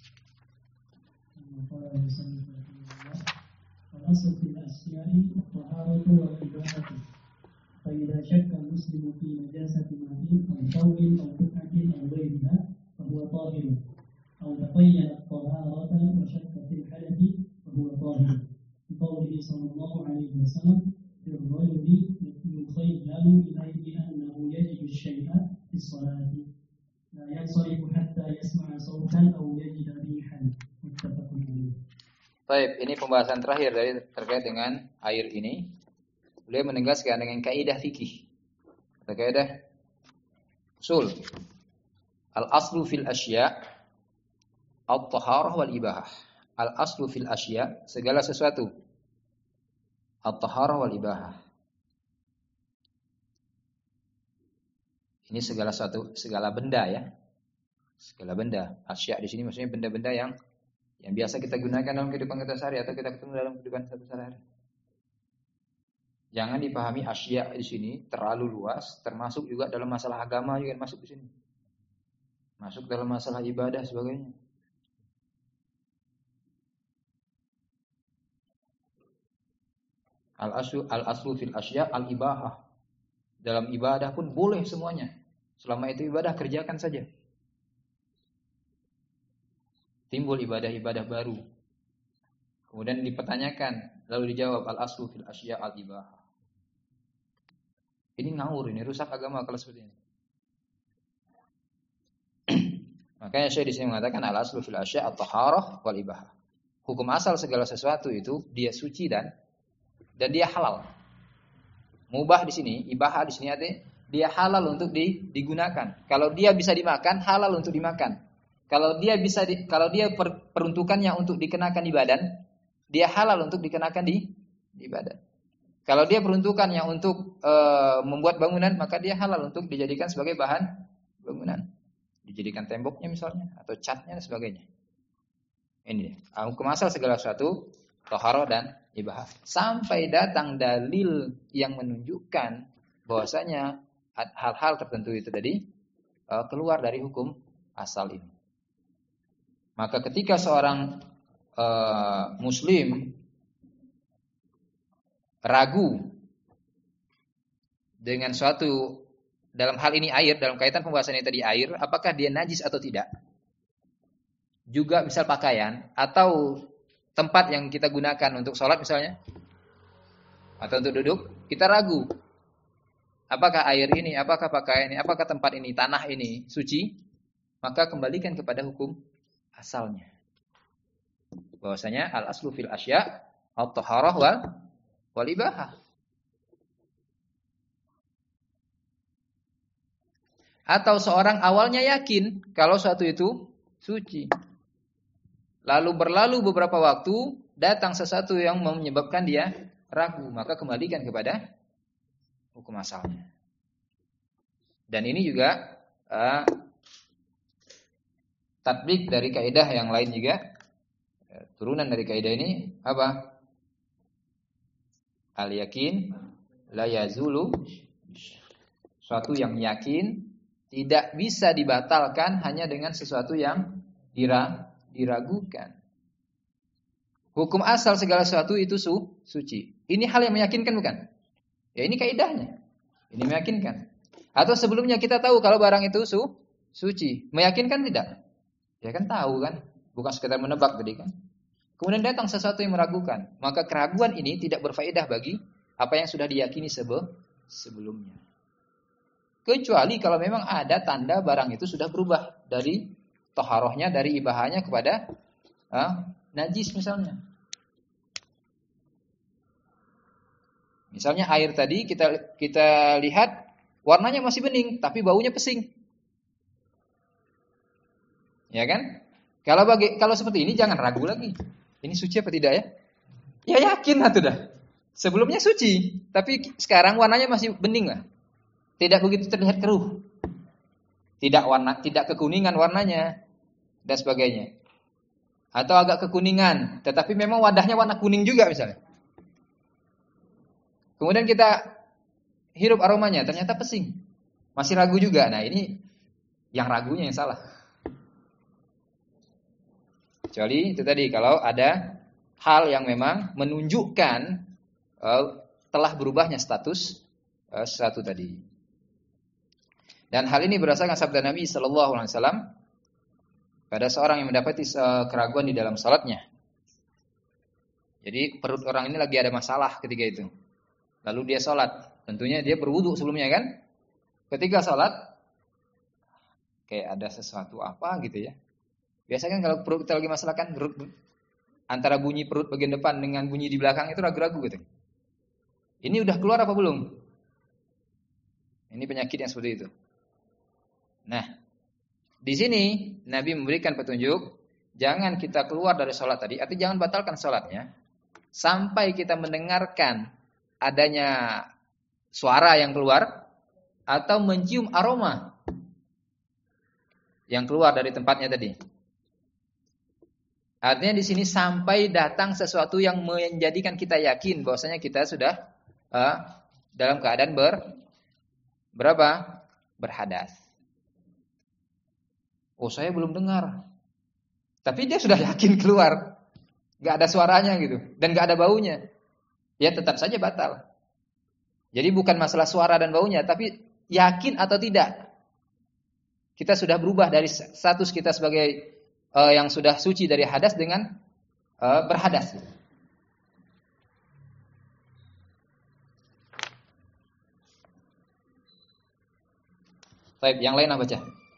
الأصل في الأشياء الطهارة والإباحة فإذا شك المسلم في نجاسة ماء أو ثوب أو بقعة أو غيرها فهو طاهر أو تبين الطهارة وشك في الحدث فهو طاهر لقوله صلى الله عليه وسلم في الرجل يخيل إليه أنه يجد الشيء في الصلاة لا ينصرف حتى يسمع صوتا أو يجد ريحا متفق عليه. Baik, ini pembahasan terakhir dari terkait dengan air ini. Beliau menegaskan dengan kaidah fikih. Kaidah usul. Al-aslu fil asya' at-taharah wal ibahah. Al-aslu fil asya', segala sesuatu. At-taharah wal ibahah. Ini segala satu segala benda ya. Segala benda. Asya di sini maksudnya benda-benda yang yang biasa kita gunakan dalam kehidupan kita sehari atau kita ketemu dalam kehidupan satu sehari. Jangan dipahami asya di sini terlalu luas, termasuk juga dalam masalah agama juga masuk di sini. Masuk dalam masalah ibadah sebagainya. Al-aslu al-aslu fil asya al-ibahah. Dalam ibadah pun boleh semuanya. Selama itu ibadah kerjakan saja. Timbul ibadah-ibadah baru. Kemudian dipertanyakan, lalu dijawab al-aslu fil asya al-ibahah. Ini ngawur, ini rusak agama kalau seperti ini. Makanya Syekh di sini mengatakan al-aslu fil asya at-taharah wal ibahah. Hukum asal segala sesuatu itu dia suci dan dan dia halal. Mubah di sini, ibahah di sini artinya dia halal untuk di, digunakan. Kalau dia bisa dimakan, halal untuk dimakan. Kalau dia bisa di, kalau dia per, peruntukannya untuk dikenakan di badan, dia halal untuk dikenakan di di badan. Kalau dia peruntukannya untuk e, membuat bangunan, maka dia halal untuk dijadikan sebagai bahan bangunan. Dijadikan temboknya misalnya atau catnya dan sebagainya. Ini hukum asal segala sesuatu taharah dan ibahah. Sampai datang dalil yang menunjukkan bahwasanya hal-hal tertentu itu tadi e, keluar dari hukum asal ini. Maka ketika seorang e, muslim ragu dengan suatu dalam hal ini air, dalam kaitan pembahasan ini tadi air, apakah dia najis atau tidak? Juga misal pakaian atau tempat yang kita gunakan untuk sholat misalnya, atau untuk duduk, kita ragu. Apakah air ini, apakah pakaian ini, apakah tempat ini, tanah ini suci? Maka kembalikan kepada hukum asalnya. Bahwasanya al-aslu fil asya at-taharah wal wal ibahah. Atau seorang awalnya yakin kalau suatu itu suci. Lalu berlalu beberapa waktu, datang sesuatu yang menyebabkan dia ragu, maka kembalikan kepada hukum asalnya. Dan ini juga uh, tatbik dari kaidah yang lain juga. Turunan dari kaidah ini apa? Al-yakin la yazulu. Suatu yang yakin tidak bisa dibatalkan hanya dengan sesuatu yang dira, diragukan. Hukum asal segala sesuatu itu su, suci. Ini hal yang meyakinkan bukan? Ya ini kaidahnya. Ini meyakinkan. Atau sebelumnya kita tahu kalau barang itu su, suci. Meyakinkan tidak? Ya kan tahu kan? Bukan sekedar menebak tadi kan? Kemudian datang sesuatu yang meragukan. Maka keraguan ini tidak berfaedah bagi apa yang sudah diyakini sebe, sebelumnya. Kecuali kalau memang ada tanda barang itu sudah berubah dari taharahnya, dari ibahahnya kepada ah, najis misalnya. Misalnya air tadi kita kita lihat warnanya masih bening tapi baunya pesing. Ya kan? Kalau bagi kalau seperti ini jangan ragu lagi. Ini suci apa tidak ya? Ya yakin lah sudah. Sebelumnya suci, tapi sekarang warnanya masih bening lah. Tidak begitu terlihat keruh. Tidak warna, tidak kekuningan warnanya dan sebagainya. Atau agak kekuningan, tetapi memang wadahnya warna kuning juga misalnya. Kemudian kita hirup aromanya, ternyata pesing. Masih ragu juga. Nah, ini yang ragunya yang salah. Kecuali itu tadi kalau ada hal yang memang menunjukkan uh, telah berubahnya status uh, sesuatu tadi. Dan hal ini berdasarkan sabda Nabi Sallallahu Alaihi Wasallam pada seorang yang mendapati uh, keraguan di dalam salatnya. Jadi perut orang ini lagi ada masalah ketika itu. Lalu dia salat, tentunya dia berwudu sebelumnya kan? Ketika salat, kayak ada sesuatu apa gitu ya? Biasanya kan kalau perut kita lagi masalah kan antara bunyi perut bagian depan dengan bunyi di belakang itu ragu-ragu gitu. Ini udah keluar apa belum? Ini penyakit yang seperti itu. Nah, di sini Nabi memberikan petunjuk, jangan kita keluar dari sholat tadi, artinya jangan batalkan sholatnya sampai kita mendengarkan adanya suara yang keluar atau mencium aroma yang keluar dari tempatnya tadi. Artinya di sini sampai datang sesuatu yang menjadikan kita yakin bahwasanya kita sudah uh, dalam keadaan ber berapa? Berhadas. Oh, saya belum dengar. Tapi dia sudah yakin keluar. Gak ada suaranya gitu. Dan gak ada baunya. Ya tetap saja batal. Jadi bukan masalah suara dan baunya. Tapi yakin atau tidak. Kita sudah berubah dari status kita sebagai uh, yang sudah suci dari hadas dengan uh, berhadas. Baik, yang lain apa baca?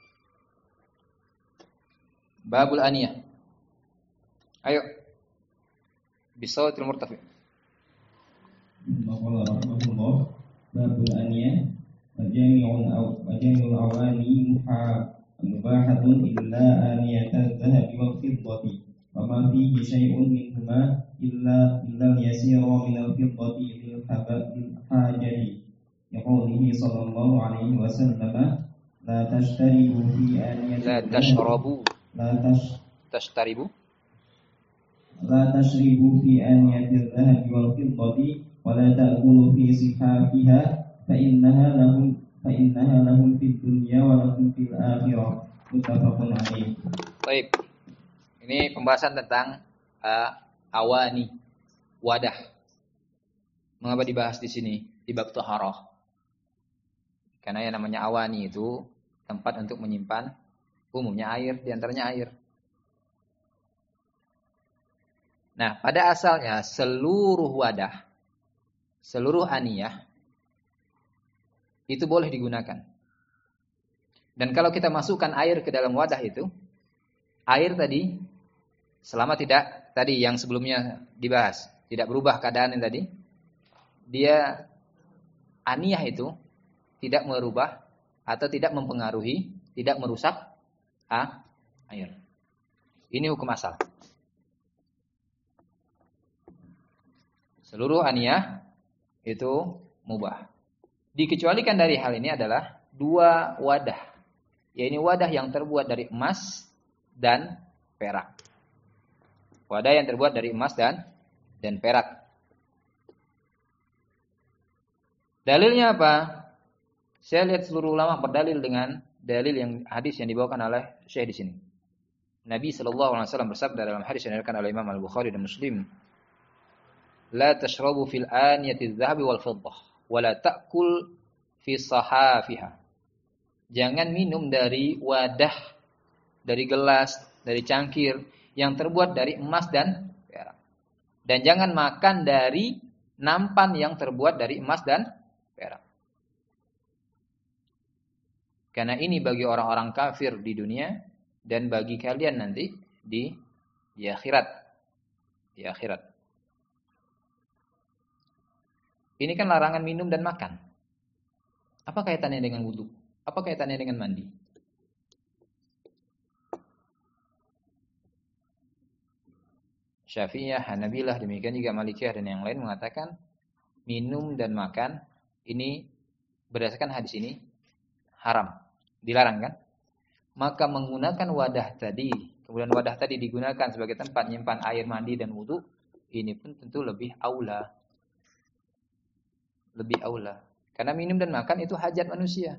Babul aniyah. Ayo. Bisawtil murtafi. Maqala rahmatullah. Babul aniyah. Wajami'ul aw wajami'ul awani mubahatun illa aniyatal dhahabi wal fiddati. Wa ma fihi syai'un minhuma illa illa yasira min al-fiddati lil hajati. Yaquluhu sallallahu alaihi wasallam la tashtaribu fi aniyatil La tashrabu. La tash Tashtaribu. La tashribu fi aniyatil dhahabi wal fiddati wa la ta'kulu fi sihafiha fa innaha lahum fa innaha lahum fid dunya wa lakum fil akhirah. Muttafaqun alaih. Baik. Ini pembahasan tentang uh, awani, wadah. Mengapa dibahas di sini di bab taharah? Karena yang namanya awani itu tempat untuk menyimpan umumnya air, diantaranya air. Nah, pada asalnya seluruh wadah, seluruh aniyah itu boleh digunakan. Dan kalau kita masukkan air ke dalam wadah itu, air tadi selama tidak tadi yang sebelumnya dibahas, tidak berubah keadaan yang tadi, dia aniyah itu tidak merubah atau tidak mempengaruhi, tidak merusak ah, air. Ini hukum asal. Seluruh aniyah itu mubah. Dikecualikan dari hal ini adalah dua wadah. Yaitu wadah yang terbuat dari emas dan perak. Wadah yang terbuat dari emas dan dan perak. Dalilnya apa? Saya lihat seluruh ulama berdalil dengan dalil yang hadis yang dibawakan oleh Syekh di sini. Nabi sallallahu alaihi wasallam bersabda dalam hadis yang diriwayatkan oleh Imam Al-Bukhari dan Muslim, "La tashrabu fil aniyati adh-dhahabi wal fiddah, wa la ta'kul fi sahafiha." Jangan minum dari wadah, dari gelas, dari cangkir yang terbuat dari emas dan perak. Dan jangan makan dari nampan yang terbuat dari emas dan perak. Karena ini bagi orang-orang kafir di dunia dan bagi kalian nanti di di akhirat. Di akhirat. Ini kan larangan minum dan makan. Apa kaitannya dengan wudu? Apa kaitannya dengan mandi? Syafi'iyah, Hanabilah, demikian juga Malikiyah dan yang lain mengatakan minum dan makan ini berdasarkan hadis ini haram, dilarang kan? Maka menggunakan wadah tadi, kemudian wadah tadi digunakan sebagai tempat menyimpan air mandi dan wudu, ini pun tentu lebih aula. Lebih aula. Karena minum dan makan itu hajat manusia.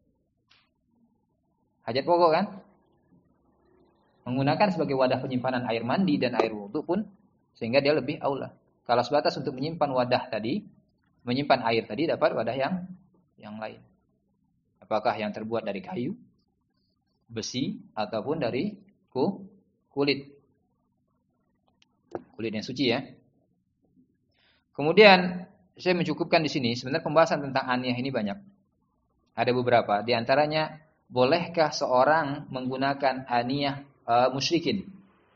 Hajat pokok kan? Menggunakan sebagai wadah penyimpanan air mandi dan air wudu pun sehingga dia lebih aula. Kalau sebatas untuk menyimpan wadah tadi, menyimpan air tadi dapat wadah yang yang lain. Apakah yang terbuat dari kayu, besi ataupun dari kulit. Kulit yang suci ya. Kemudian saya mencukupkan di sini sebenarnya pembahasan tentang aniyah ini banyak. Ada beberapa, di antaranya bolehkah seorang menggunakan aniyah uh, musyrikin?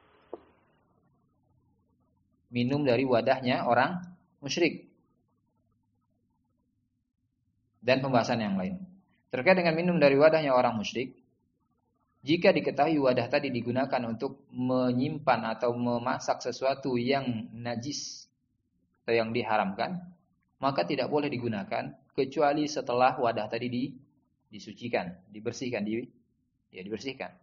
Minum dari wadahnya orang musyrik. Dan pembahasan yang lain. Terkait dengan minum dari wadahnya orang musyrik, jika diketahui wadah tadi digunakan untuk menyimpan atau memasak sesuatu yang najis atau yang diharamkan, maka tidak boleh digunakan kecuali setelah wadah tadi di, disucikan, dibersihkan, di, ya dibersihkan.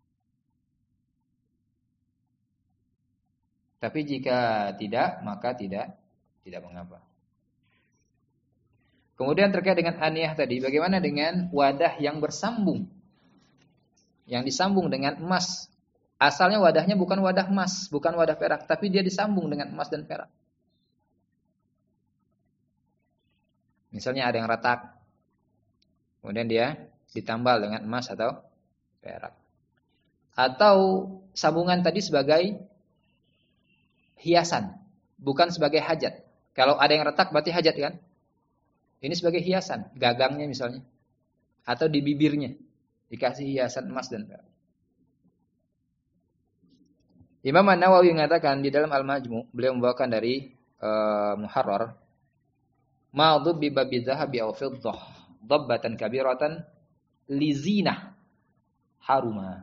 Tapi jika tidak, maka tidak tidak mengapa. Kemudian terkait dengan aniyah tadi, bagaimana dengan wadah yang bersambung? Yang disambung dengan emas. Asalnya wadahnya bukan wadah emas, bukan wadah perak, tapi dia disambung dengan emas dan perak. Misalnya ada yang retak, kemudian dia ditambal dengan emas atau perak. Atau sambungan tadi sebagai hiasan, bukan sebagai hajat. Kalau ada yang retak berarti hajat kan? Ini sebagai hiasan, gagangnya misalnya. Atau di bibirnya, dikasih hiasan emas dan perak. Imam An-Nawawi mengatakan di dalam Al-Majmu', beliau membawakan dari uh, Muharrar, ma dhubba bi dhahabi aw fiddah dhabbatan kabiratan li zinah haruma.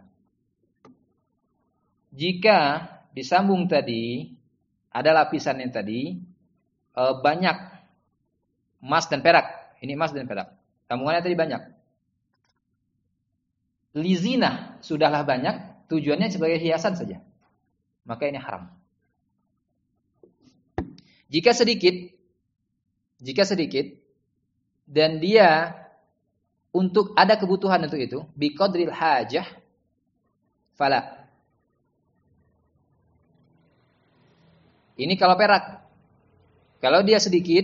Jika disambung tadi ada lapisan yang tadi e, banyak emas dan perak. Ini emas dan perak. Sambungannya tadi banyak. Li zinah sudahlah banyak, tujuannya sebagai hiasan saja. Maka ini haram. Jika sedikit Jika sedikit dan dia untuk ada kebutuhan untuk itu, biqadril hajah fala. Ini kalau perak. Kalau dia sedikit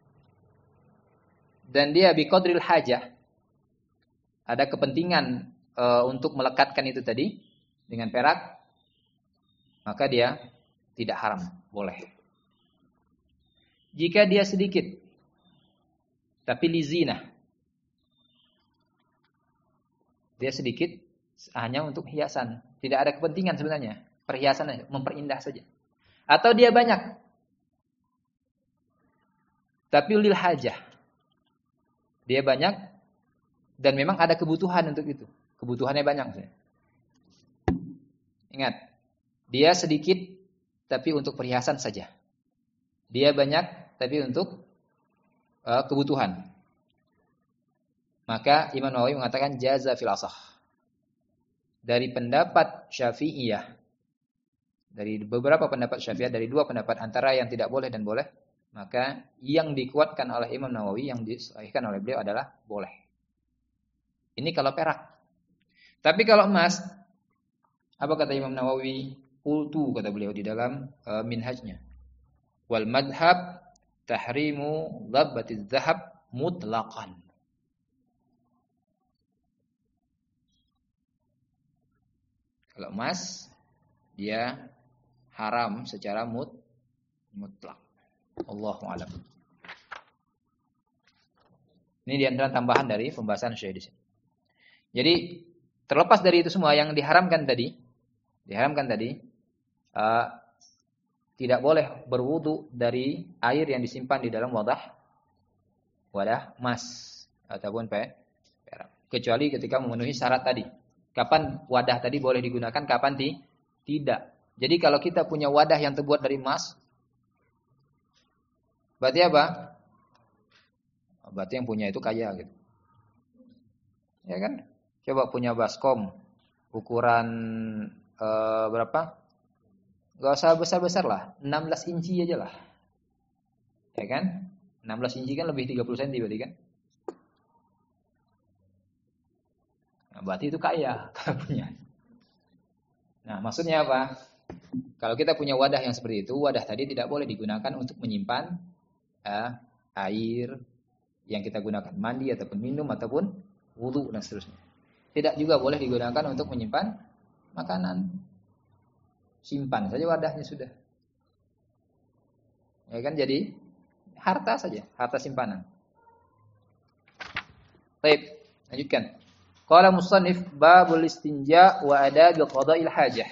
dan dia biqadril hajah, ada kepentingan e, untuk melekatkan itu tadi dengan perak, maka dia tidak haram, boleh. Jika dia sedikit, tapi lizina, dia sedikit hanya untuk hiasan, tidak ada kepentingan sebenarnya, perhiasan saja, memperindah saja. Atau dia banyak, tapi lil hajah, dia banyak dan memang ada kebutuhan untuk itu, kebutuhannya banyak. Ingat, dia sedikit tapi untuk perhiasan saja. Dia banyak tapi untuk uh, kebutuhan. Maka Imam Nawawi mengatakan jaza fil asah. Dari pendapat Syafi'iyah, dari beberapa pendapat Syafi'iyah, dari dua pendapat antara yang tidak boleh dan boleh, maka yang dikuatkan oleh Imam Nawawi, yang disahihkan oleh beliau adalah boleh. Ini kalau perak. Tapi kalau emas, apa kata Imam Nawawi? Qultu, kata beliau di dalam uh, minhajnya. Wal madhab tahrimu dhabbatiz zahab mutlaqan. Kalau emas dia haram secara mut mutlak. Allahu a'lam. Ini di antara tambahan dari pembahasan Syekh di sini. Jadi terlepas dari itu semua yang diharamkan tadi, diharamkan tadi uh, tidak boleh berwudu dari air yang disimpan di dalam wadah wadah emas ataupun perak. Kecuali ketika memenuhi syarat tadi. Kapan wadah tadi boleh digunakan, kapan ti? Tidak. Jadi kalau kita punya wadah yang terbuat dari emas, berarti apa? Berarti yang punya itu kaya gitu. Ya kan? Coba punya baskom ukuran ee, berapa? Gak usah besar-besar lah, enam belas inci aja lah. Ya kan? enam belas inci kan lebih tiga puluh sentimeter berarti kan? Nah, berarti itu kaya kalau punya. Nah, maksudnya apa? Kalau kita punya wadah yang seperti itu, wadah tadi tidak boleh digunakan untuk menyimpan eh, air yang kita gunakan mandi ataupun minum ataupun wudu dan seterusnya. Tidak juga boleh digunakan untuk menyimpan makanan. Simpan saja wadahnya sudah. Ya kan, jadi harta saja, harta simpanan. Baik, lanjutkan. Qala musannif babul istinja wa adab qada'il hajah.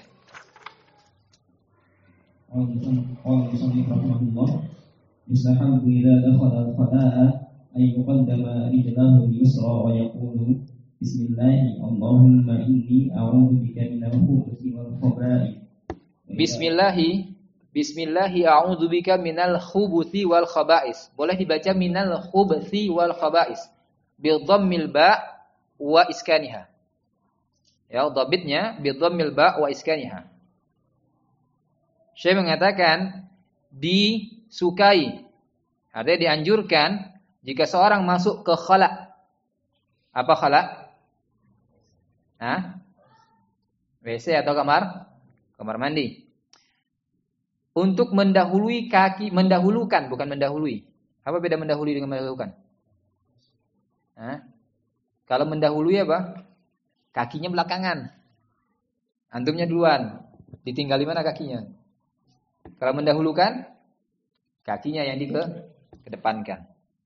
Qala musannif rahimahullah, yustahabbu idza dakhala al-qada'a ay yuqaddama rijlahu al-yusra wa yaqulu bismillah Allahumma inni a'udzu bika minal khubuthi wal khaba'ith. Bismillahi Bismillahi a'udzubika minal khubuthi wal khaba'is. Boleh dibaca minal khubuthi wal khaba'is. Bi dhammil ba' wa iskaniha. Ya, dhabitnya bi dhammil ba' wa iskaniha. Syekh mengatakan disukai, artinya dianjurkan jika seorang masuk ke khala. Apa khala? Hah? W C atau kamar? Kamar mandi. Untuk mendahului kaki, mendahulukan, bukan mendahului. Apa beda mendahului dengan mendahulukan? Hah? Kalau mendahului apa? Kakinya belakangan. Antumnya duluan. Ditinggal di mana kakinya? Kalau mendahulukan, kakinya yang di kedepankan.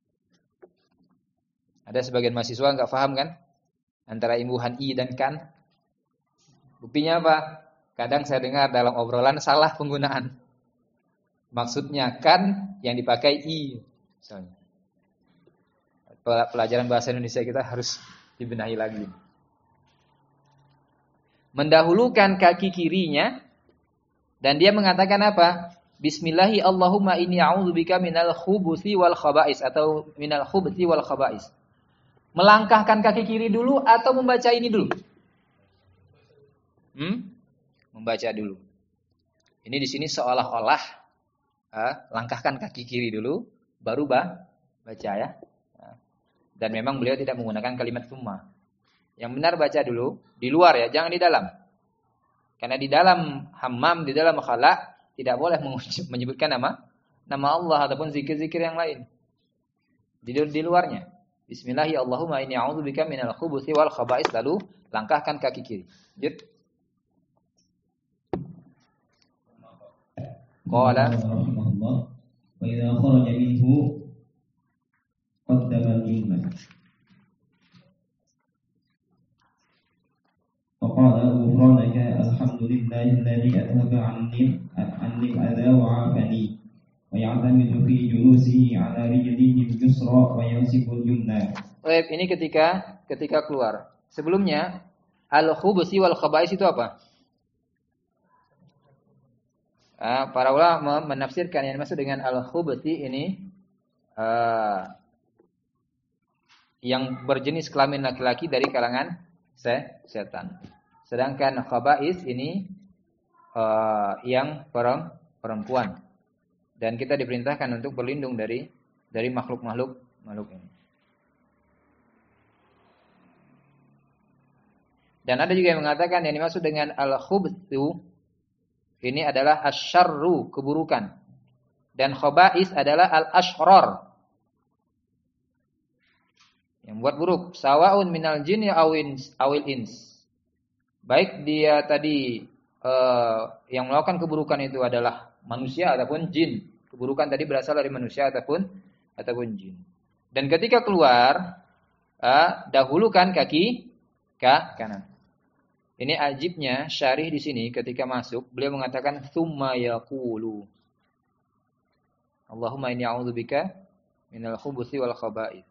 Ada sebagian mahasiswa enggak paham kan? Antara imbuhan i dan kan. Buktinya apa? Kadang saya dengar dalam obrolan salah penggunaan. Maksudnya kan yang dipakai i. Misalnya. Pelajaran bahasa Indonesia kita harus dibenahi lagi. Mendahulukan kaki kirinya dan dia mengatakan apa? Bismillahi Allahumma inni a'udzubika minal khubuthi wal khaba'is atau minal khubuthi wal khaba'is. Melangkahkan kaki kiri dulu atau membaca ini dulu? Hmm? Membaca dulu. Ini di sini seolah-olah ah, langkahkan kaki kiri dulu, baru bah, baca ya. Dan memang beliau tidak menggunakan kalimat tsumma. Yang benar baca dulu, di luar ya, jangan di dalam. Karena di dalam hammam, di dalam khala, tidak boleh menyebutkan nama nama Allah ataupun zikir-zikir yang lain. Di, di luarnya. Bismillahi Allahumma inni a'udzubika minal khubuthi wal khaba'is, lalu langkahkan kaki kiri. Lanjut. Qala rahimahullah wa idza kharaja minhu qaddama al-yumna wa qala ghufranaka alhamdulillahi alladhi adhaba 'anni 'anni al-adha wa 'afani wa ya'tamidu fi julusihi 'ala rijlihi al-yusra wa yansibu al-yumna. Baik, ini ketika ketika keluar. Sebelumnya al-khubuthi wal khaba'is itu apa? Uh, para ulama menafsirkan yang dimaksud dengan al-khubuthi ini uh, yang berjenis kelamin laki-laki dari kalangan se setan. Sedangkan khaba'is ini uh, yang perempuan. Dan kita diperintahkan untuk berlindung dari dari makhluk-makhluk makhluk ini. Dan ada juga yang mengatakan yang dimaksud dengan al-khubthu ini adalah asyarru, keburukan. Dan khaba'is adalah al-ashrar, yang buat buruk. Sawa'un minal jinni awil ins. Baik dia tadi uh, yang melakukan keburukan itu adalah manusia ataupun jin. Keburukan tadi berasal dari manusia ataupun ataupun jin. Dan ketika keluar, uh, dahulukan kaki ke kanan. Ini ajibnya syarih di sini ketika masuk beliau mengatakan tsumma yaqulu Allahumma inni a'udzubika minal khubuthi wal khaba'ith.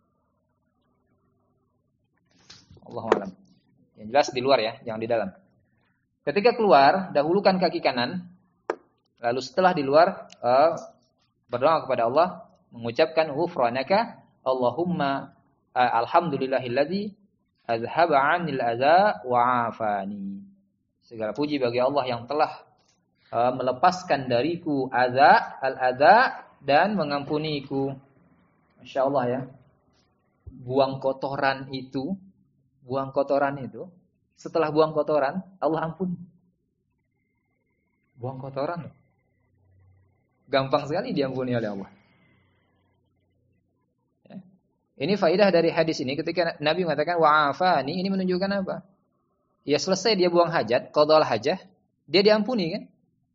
Allahu a'lam. Yang jelas di luar ya, jangan di dalam. Ketika keluar, dahulukan kaki kanan, lalu setelah di luar uh, berdoa kepada Allah, mengucapkan ghufranaka Allahumma uh, alhamdulillahilladzi azhaba 'anil adza wa 'afani. Segala puji bagi Allah yang telah uh, melepaskan dariku adza, al-adza dan mengampuniku. Masya Allah ya. Buang kotoran itu, buang kotoran itu, setelah buang kotoran Allah ampuni. Buang kotoran. Gampang sekali diampuni oleh Allah. Ini faidah dari hadis ini ketika Nabi mengatakan wa'afani, ini menunjukkan apa? Ya selesai dia buang hajat, qadhal hajah, dia diampuni kan?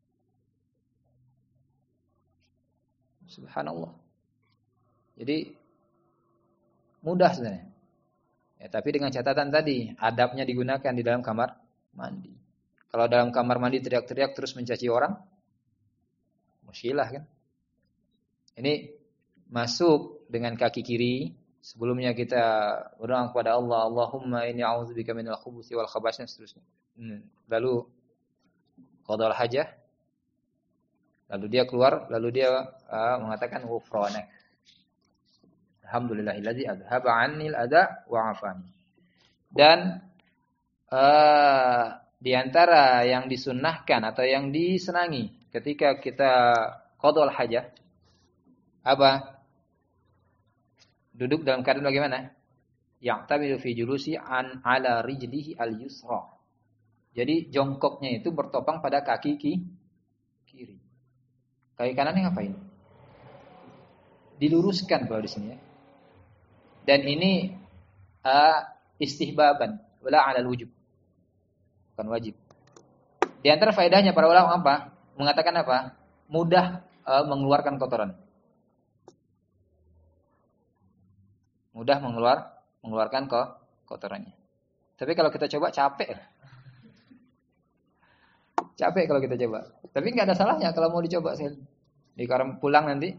Subhanallah. Jadi mudah sebenarnya. Ya, tapi dengan catatan tadi, adabnya digunakan di dalam kamar mandi. Kalau dalam kamar mandi teriak-teriak terus mencaci orang, musyilah kan? Ini masuk dengan kaki kiri. Sebelumnya kita berdoa kepada Allah, Allahumma inni a'udzubika minal khubuthi wal khaba'is dan seterusnya. Hmm. Lalu qadhal hajah. Lalu dia keluar, lalu dia uh, mengatakan ghufranak. Alhamdulillahillazi adhaba 'annil adza wa 'afani. Dan uh, di antara yang disunnahkan atau yang disenangi ketika kita qadhul hajah apa? Duduk dalam keadaan bagaimana? Ya'tamidu fi julusi an ala rijlihi al-yusra. Jadi jongkoknya itu bertopang pada kaki kiri. Kaki kanannya ngapain? Diluruskan kalau di sini ya. Dan ini uh, istihbaban, wala 'alal wujub. Bukan wajib. Di antara faedahnya para ulama apa? Mengatakan apa? Mudah uh, mengeluarkan kotoran. Mudah mengeluar mengeluarkan kok kotorannya. Tapi kalau kita coba capek. Capek kalau kita coba. Tapi nggak ada salahnya kalau mau dicoba sih. Di karam pulang nanti.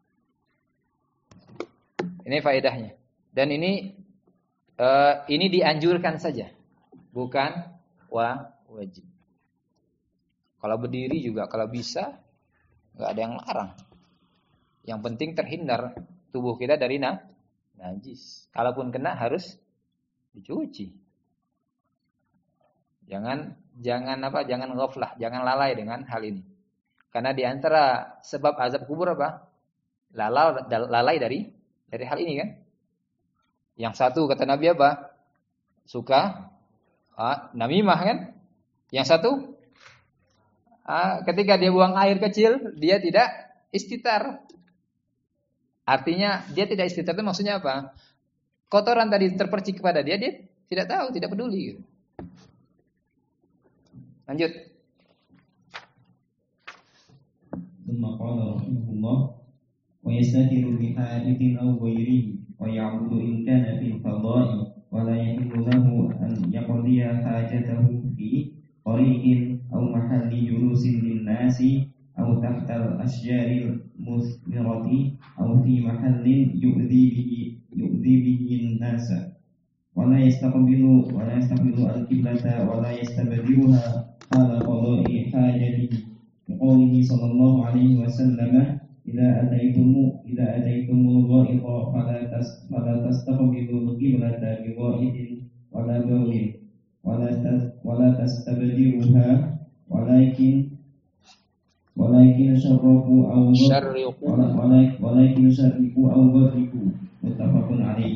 Ini faedahnya. Dan ini uh, ini dianjurkan saja, bukan wa wajib. Kalau berdiri juga kalau bisa nggak ada yang larang. Yang penting terhindar tubuh kita dari na, najis. Kalaupun kena harus dicuci. Jangan jangan apa? Jangan ghaflah, jangan lalai dengan hal ini. Karena di antara sebab azab kubur apa? Lalai lalai dari dari hal ini kan? Yang satu kata Nabi apa? Suka ah, namimah kan? Yang satu ah, ketika dia buang air kecil, dia tidak istitar. Artinya dia tidak istitar itu maksudnya apa? Kotoran tadi terpercik kepada dia, dia tidak tahu, tidak peduli gitu. Lanjut. ثم قال رحمه الله ويستتر بحائط أو غيره ويعبد إن كان في الفضاء ولا يحل له أن يقضي حاجته في طريق أو محل جلوس للناس أو تحت الأشجار المثمرة أو في محل يؤذي به يؤذي به الناس ولا يستقبل ولا يستقبل القبلة ولا يستبدلها حال قضاء حاجته لقوله صلى الله عليه وسلم إذا أتيتم إذا أتيتم الغائط فلا فلا تستقبلوا القبلة بغائط ولا بول ولا ولا تستبدلوها ولكن ولكن شرقوا أو شرقوا ولكن شرقوا أو غرقوا متفق عليه.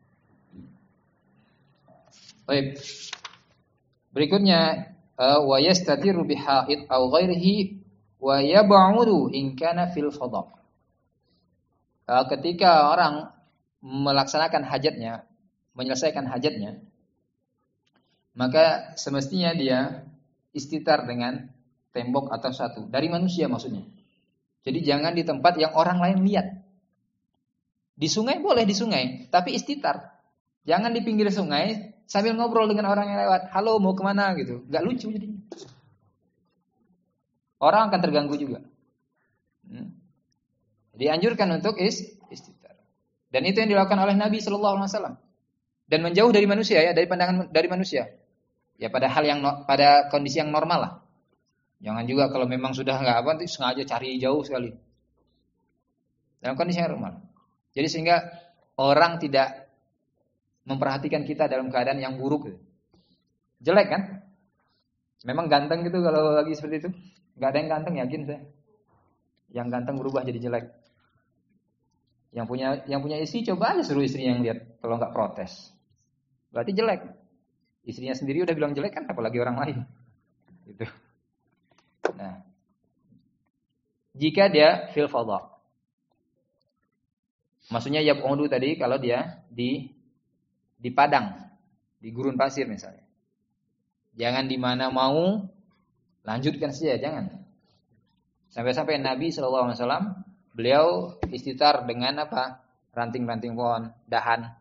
Baik. Berikutnya wa yastatiru biha'id aw ghairihi wa yab'udu in kana fil fadha. Ketika orang melaksanakan hajatnya, menyelesaikan hajatnya, maka semestinya dia istitar dengan tembok atau satu dari manusia maksudnya. Jadi jangan di tempat yang orang lain lihat. Di sungai boleh di sungai, tapi istitar. Jangan di pinggir sungai sambil ngobrol dengan orang yang lewat. Halo, mau kemana gitu? Gak lucu jadinya. Orang akan terganggu juga. Hmm. Dianjurkan untuk is, istitar. Dan itu yang dilakukan oleh Nabi Shallallahu Alaihi Wasallam. Dan menjauh dari manusia ya, dari pandangan dari manusia. Ya pada hal yang pada kondisi yang normal lah. Jangan juga kalau memang sudah nggak apa, nanti sengaja cari jauh sekali. Dalam kondisi yang normal. Jadi sehingga orang tidak memperhatikan kita dalam keadaan yang buruk. Jelek kan? Memang ganteng gitu kalau lagi seperti itu. Gak ada yang ganteng, yakin saya. Yang ganteng berubah jadi jelek. Yang punya yang punya istri coba aja suruh istrinya yang lihat kalau nggak protes. Berarti jelek. Istrinya sendiri udah bilang jelek kan, apalagi orang lain. Gitu. Nah, jika dia fil fadha. Maksudnya yab'udu tadi kalau dia di di padang, di gurun pasir misalnya. Jangan di mana mau, lanjutkan saja, jangan. Sampai-sampai Nabi shallallahu alaihi wasallam beliau istitar dengan apa? Ranting-ranting pohon, dahan.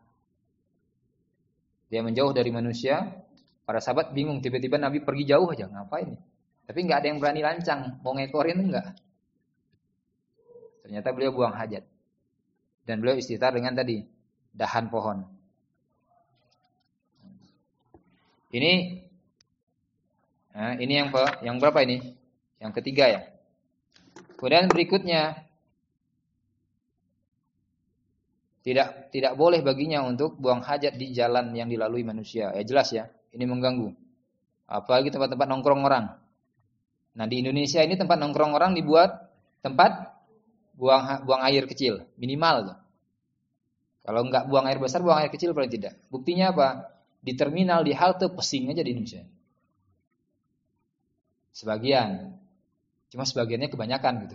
Dia menjauh dari manusia. Para sahabat bingung, tiba-tiba Nabi pergi jauh aja, ngapain? Tapi nggak ada yang berani lancang, mau ngekorin enggak. Ternyata beliau buang hajat. Dan beliau istitar dengan tadi dahan pohon. Ini, nah, ini yang yang berapa ini? Yang ketiga ya. Kemudian berikutnya, tidak tidak boleh baginya untuk buang hajat di jalan yang dilalui manusia. Ya jelas ya, ini mengganggu. Apalagi tempat-tempat nongkrong orang. Nah di Indonesia ini tempat nongkrong orang dibuat tempat buang buang air kecil minimal tuh. Kalau nggak buang air besar, buang air kecil paling tidak. Buktinya apa? Di terminal, di halte, pesing aja di Indonesia. Sebagian, cuma sebagiannya kebanyakan gitu.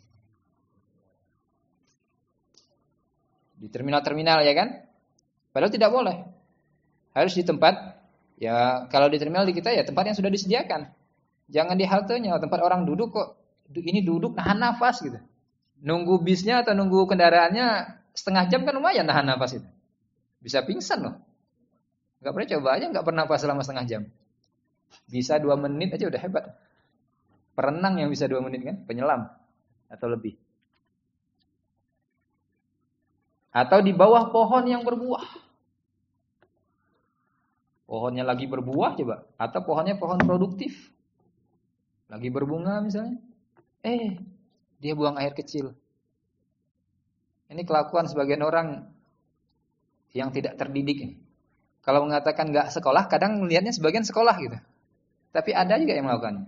Di terminal-terminal ya kan? Padahal tidak boleh. Harus di tempat, ya kalau di terminal di kita ya tempat yang sudah disediakan. Jangan di haltenya, tempat orang duduk kok. Ini duduk nahan nafas gitu. Nunggu bisnya atau nunggu kendaraannya setengah jam kan lumayan nahan nafas itu. Bisa pingsan loh. Gak pernah coba aja gak pernah nafas selama setengah jam. Bisa dua menit aja udah hebat. Perenang yang bisa dua menit kan, penyelam atau lebih. Atau di bawah pohon yang berbuah. Pohonnya lagi berbuah coba. Atau pohonnya pohon produktif. Lagi berbunga misalnya. Eh, dia buang air kecil. Ini kelakuan sebagian orang yang tidak terdidik ini. Kalau mengatakan nggak sekolah, kadang melihatnya sebagian sekolah gitu. Tapi ada juga yang melakukannya.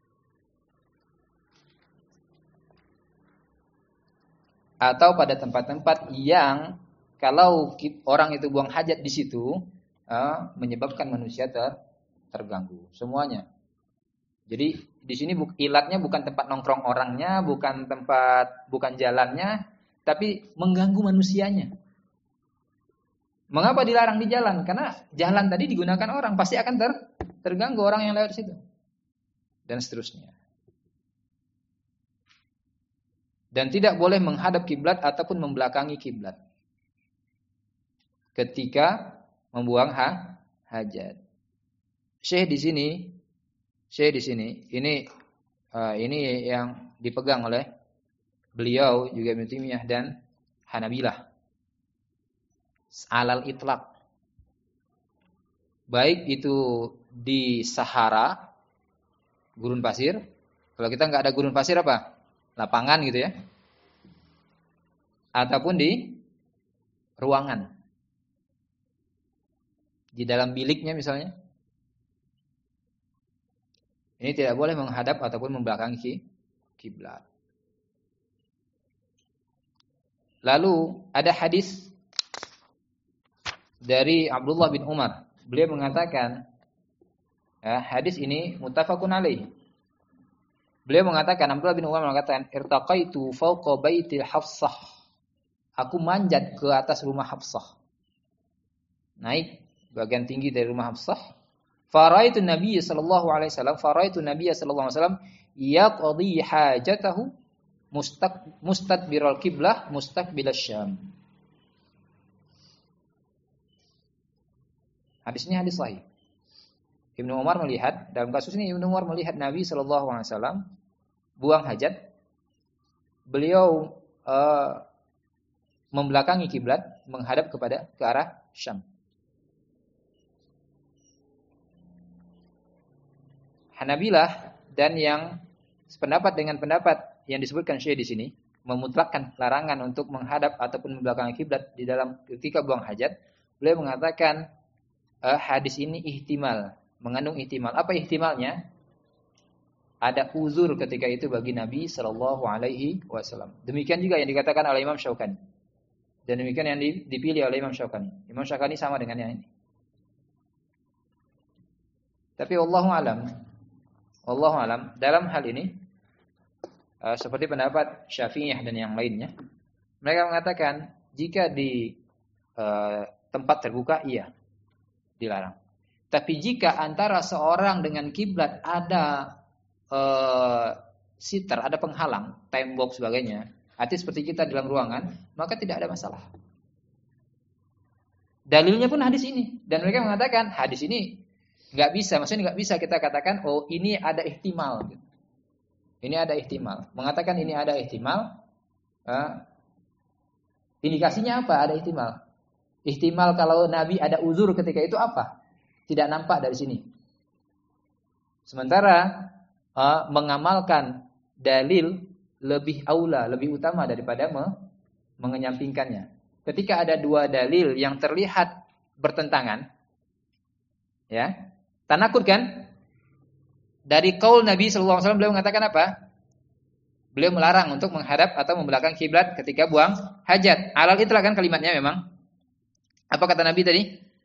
Atau pada tempat-tempat yang kalau orang itu buang hajat di situ, uh, menyebabkan manusia ter, terganggu semuanya. Jadi di sini buk, ilatnya bukan tempat nongkrong orangnya, bukan tempat, bukan jalannya, tapi mengganggu manusianya. Mengapa dilarang di jalan? Karena jalan tadi digunakan orang, pasti akan ter, terganggu orang yang lewat situ, dan seterusnya. Dan tidak boleh menghadap kiblat ataupun membelakangi kiblat ketika membuang ha, hajat. Syekh di sini, Syekh di sini, ini uh, ini yang dipegang oleh beliau juga Ibnu Taimiyah dan Hanabilah. Alal itlaq. Baik itu di Sahara, gurun pasir. Kalau kita nggak ada gurun pasir apa? Lapangan gitu ya. Ataupun di ruangan. Di dalam biliknya misalnya. Ini tidak boleh menghadap ataupun membelakangi kiblat. Lalu ada hadis dari Abdullah bin Umar. Beliau mengatakan, ya, hadis ini muttafaqun alaih. Beliau mengatakan, Abdullah bin Umar mengatakan, irtaqaitu fawqa baitil Hafsah. Aku manjat ke atas rumah Hafsah. Naik bagian tinggi dari rumah Hafsah. Faraitu Nabi sallallahu alaihi wasallam, faraitu Nabi sallallahu alaihi wasallam yaqdi hajatahu mustaq mustadbiral qiblah mustaqbilas Syam. Hadis ini hadis sahih. Ibnu Umar melihat, dalam kasus ini Ibnu Umar melihat Nabi sallallahu alaihi wasallam buang hajat. Beliau uh, membelakangi kiblat, menghadap kepada ke arah Syam. Hanabilah dan yang sependapat dengan pendapat yang disebutkan Syekh di sini memutlakkan larangan untuk menghadap ataupun membelakangi kiblat di dalam ketika buang hajat. Beliau mengatakan uh, hadis ini ihtimal, mengandung ihtimal. Apa ihtimalnya? Ada uzur ketika itu bagi Nabi sallallahu alaihi wasallam. Demikian juga yang dikatakan oleh Imam Syaukani. Dan demikian yang dipilih oleh Imam Syaukani. Imam Syaukani sama dengan yang ini. Tapi wallahu alam, wallahu alam dalam hal ini uh, seperti pendapat Syafi'iyah dan yang lainnya, mereka mengatakan jika di uh, tempat terbuka iya dilarang. Tapi jika antara seorang dengan kiblat ada Uh, sitar, ada penghalang, tembok sebagainya, artinya seperti kita dalam ruangan, maka tidak ada masalah. Dalilnya pun hadis ini, dan mereka mengatakan hadis ini nggak bisa, maksudnya nggak bisa kita katakan oh ini ada ihtimal, ini ada ihtimal, mengatakan ini ada ihtimal, uh, indikasinya apa? Ada ihtimal, ihtimal kalau Nabi ada uzur ketika itu apa? Tidak nampak dari sini. Sementara Uh, mengamalkan dalil lebih aula, lebih utama daripada me, mengenyampingkannya. Ketika ada dua dalil yang terlihat bertentangan, ya, tanakut kan? Dari qaul Nabi sallallahu alaihi wasallam beliau mengatakan apa? Beliau melarang untuk menghadap atau membelakang kiblat ketika buang hajat. Alal itlaq kan kalimatnya memang. Apa kata Nabi tadi?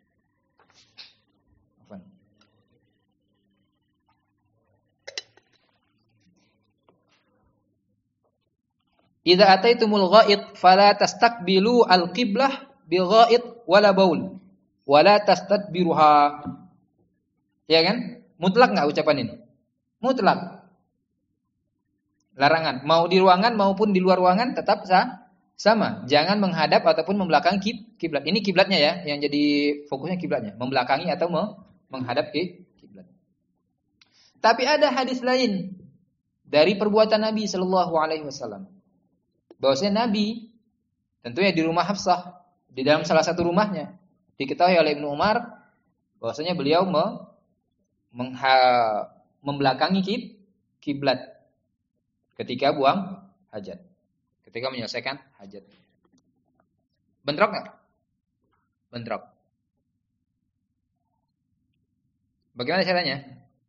Idza ataitumul ghaid fala tastaqbilu al-qiblah bi ghaid wala baul wala tastadbiruha. Ya kan? Mutlak enggak ucapan ini? Mutlak. Larangan. Mau di ruangan maupun di luar ruangan tetap sah, sama. Jangan menghadap ataupun membelakangi kiblat. Ini kiblatnya ya, yang jadi fokusnya kiblatnya, membelakangi atau menghadap kiblat. Tapi ada hadis lain dari perbuatan Nabi sallallahu alaihi wasallam. Bahwasanya Nabi tentunya di rumah Hafsah, di dalam salah satu rumahnya, diketahui oleh Ibnu Umar bahwasanya beliau me, mengha, membelakangi kiblat ketika buang hajat, ketika menyelesaikan hajat. Bentrok nggak? Bentrok. Bagaimana caranya?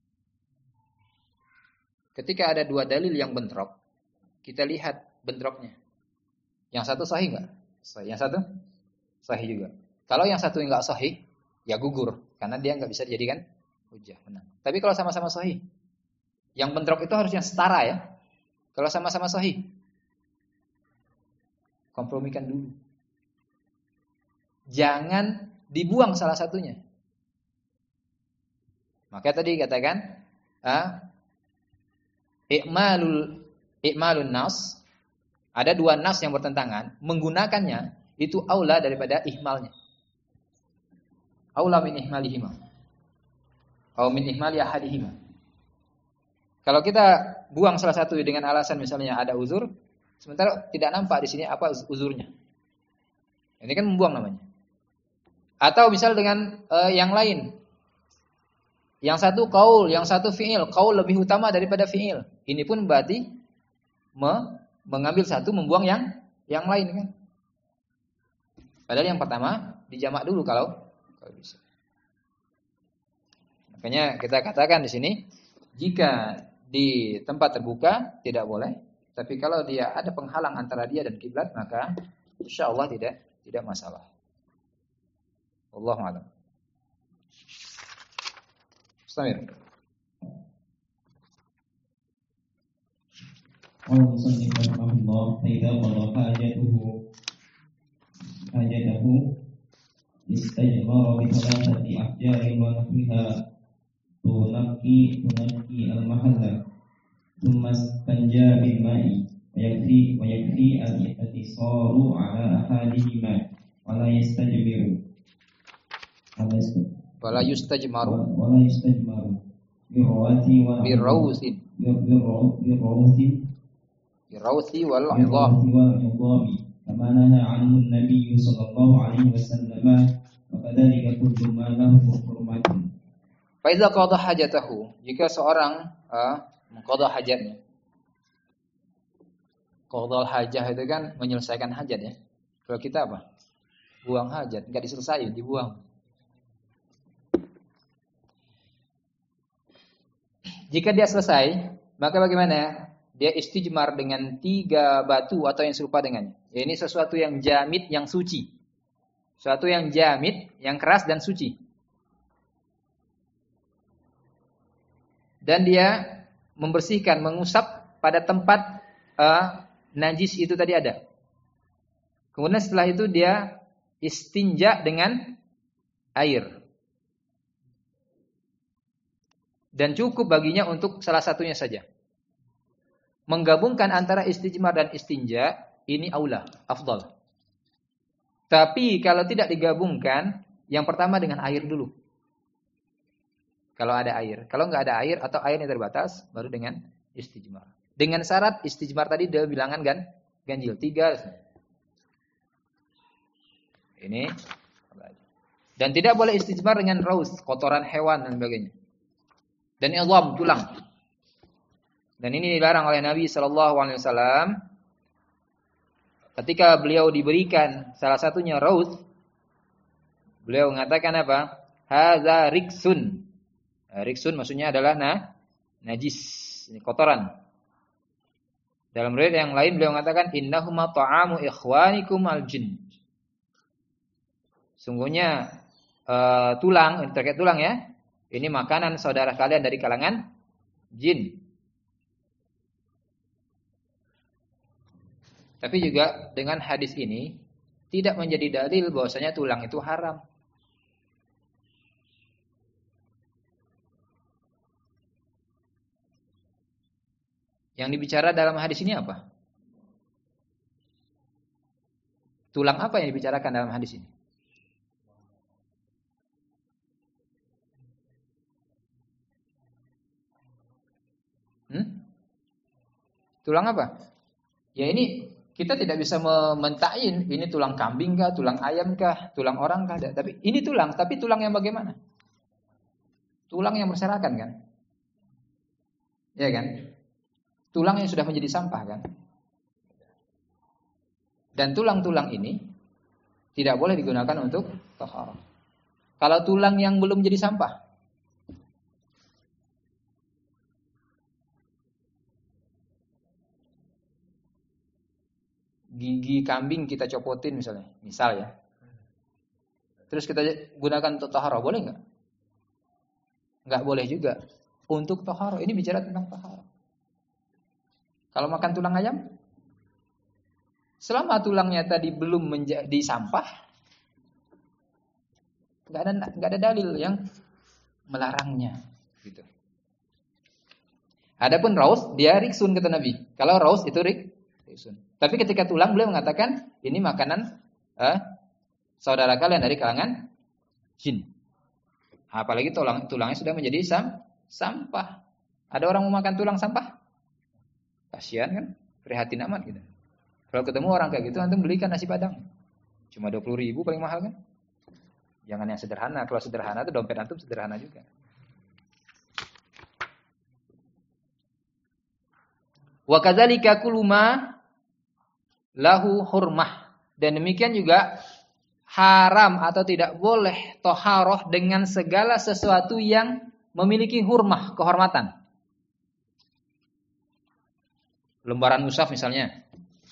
Ketika ada dua dalil yang bentrok, kita lihat bentroknya. Yang satu sahih nggak? Yang satu sahih juga. Kalau yang satu nggak sahih, ya gugur, karena dia nggak bisa dijadikan hujjah, menang. Tapi kalau sama-sama sahih, yang bentrok itu harusnya setara ya. Kalau sama-sama sahih, kompromikan dulu. Jangan dibuang salah satunya. Maka tadi katakan, ah, ikmalul ikmalun nas, ada dua nas yang bertentangan, menggunakannya itu aula daripada ihmalnya. Aula min ihmalihima. Atau min ihmali ahadihima. Kalau kita buang salah satu dengan alasan misalnya ada uzur, sementara tidak nampak di sini apa uzurnya. Ini kan membuang namanya. Atau misal dengan uh, yang lain. Yang satu qaul, yang satu fi'il. Qaul lebih utama daripada fi'il. Ini pun berarti me, mengambil satu membuang yang yang lain kan. Padahal yang pertama dijamak dulu kalau kalau bisa. Makanya kita katakan di sini, jika di tempat terbuka tidak boleh, tapi kalau dia ada penghalang antara dia dan kiblat maka insyaallah tidak tidak masalah. Wallahu a'lam. Bismillah. Qala musannif rahimahullah, "Idza qada hajatuhu hajatahu istajmara bi thalathati ahjarin wa nahwiha tunaki tunaki al-mahalla thumma istanja bil ma'i wa yakfi wa yakfi al-ittisaru ala ahadihima wa la yastajmiru wala yustajmaru wa la yastajmaru birawati wa birawsin birawati birawsi wal idham wal idhami kama naha anhu an-nabiy sallallahu alaihi wasallam wa kadzalika kullu ma lahu hurmatun. Fa idza qada hajatahu, jika seorang uh, mengqada hajatnya. Qadal hajah itu kan menyelesaikan hajat ya. Kalau kita apa? Buang hajat, enggak diselesaikan, dibuang. Jika dia selesai, maka bagaimana? Dia istijmar dengan tiga batu atau yang serupa dengannya. Ya, ini sesuatu yang jamid, yang suci. Sesuatu yang jamid, yang keras dan suci. Dan dia membersihkan, mengusap pada tempat uh, najis itu tadi ada. Kemudian setelah itu dia istinja dengan air. Dan cukup baginya untuk salah satunya saja. Menggabungkan antara istijmar dan istinja ini aula, afdal. Tapi kalau tidak digabungkan, yang pertama dengan air dulu. Kalau ada air. Kalau nggak ada air atau airnya terbatas, baru dengan istijmar. Dengan syarat istijmar tadi dia bilangan kan ganjil tiga. Ini. Dan tidak boleh istijmar dengan raus, kotoran hewan dan sebagainya. Dan idham, tulang. Dan ini dilarang oleh Nabi sallallahu alaihi wasallam ketika beliau diberikan salah satunya raud. Beliau mengatakan apa? Hadza riksun. Riksun maksudnya adalah nah, najis, ini kotoran. Dalam riwayat yang lain beliau mengatakan innahuma ta'amu ikhwanikum al-jinn. Sungguhnya uh, tulang, terkait tulang ya. Ini makanan saudara kalian dari kalangan jin. Tapi juga dengan hadis ini tidak menjadi dalil bahwasanya tulang itu haram. Yang dibicara dalam hadis ini apa? Tulang apa yang dibicarakan dalam hadis ini? Hmm? Tulang apa? Ya ini kita tidak bisa mementakin ini tulang kambing kah, tulang ayam kah, tulang orang kah. Tapi ini tulang, tapi tulang yang bagaimana? Tulang yang berserakan kan? Ya kan? Tulang yang sudah menjadi sampah kan? Dan tulang-tulang ini tidak boleh digunakan untuk taharah. Kalau tulang yang belum jadi sampah, gigi kambing kita copotin misalnya, misal ya. Terus kita gunakan untuk taharah, boleh nggak? Nggak boleh juga. Untuk taharah, ini bicara tentang taharah. Kalau makan tulang ayam, selama tulangnya tadi belum menjadi sampah, nggak ada nggak ada dalil yang melarangnya. Gitu. Adapun raus, dia riksun kata Nabi. Kalau raus itu rik, riksun. Tapi ketika tulang beliau mengatakan ini makanan eh, saudara kalian dari kalangan jin. Apalagi tulang tulangnya sudah menjadi sam, sampah. Ada orang mau makan tulang sampah? Kasihan kan? Prihatin amat gitu. Kalau ketemu orang kayak gitu antum belikan nasi padang. Cuma dua puluh ribu paling mahal kan? Jangan yang sederhana. Kalau sederhana itu dompet antum sederhana juga. Wa kadzalika kullu ma lahu hurmah, dan demikian juga haram atau tidak boleh toharoh dengan segala sesuatu yang memiliki hurmah, kehormatan. Lembaran mushaf misalnya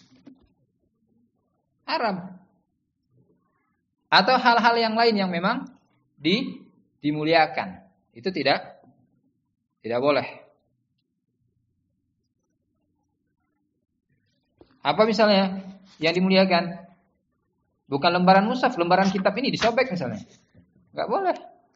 haram, atau hal-hal yang lain yang memang di, dimuliakan itu tidak tidak boleh. Apa misalnya yang dimuliakan? Bukan lembaran mushaf, lembaran kitab ini disobek misalnya. Enggak boleh.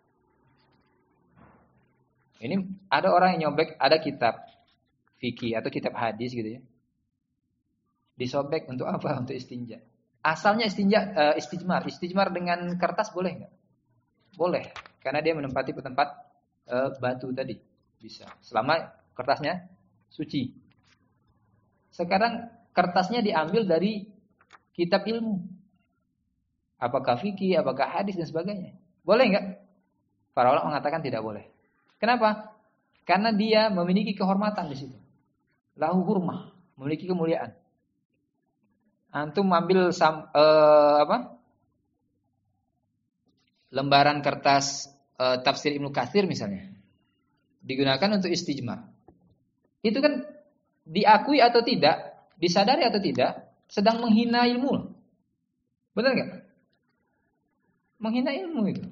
Ini ada orang yang nyobek, ada kitab fikih atau kitab hadis gitu ya. Disobek untuk apa? Untuk istinja. Asalnya istinja uh, istijmar, istijmar dengan kertas boleh enggak? Boleh, karena dia menempati tempat uh, batu tadi. Bisa. Selama kertasnya suci. Sekarang kertasnya diambil dari kitab ilmu. Apakah fikih, apakah hadis dan sebagainya. Boleh enggak? Para ulama mengatakan tidak boleh. Kenapa? Karena dia memiliki kehormatan di situ. Lahu hurmah, memiliki kemuliaan. Antum ambil sam, eh, apa? Lembaran kertas eh, tafsir Ibnu Katsir misalnya. Digunakan untuk istijmar. Itu kan diakui atau tidak, disadari atau tidak, sedang menghina ilmu. Benar enggak? Menghina ilmu itu.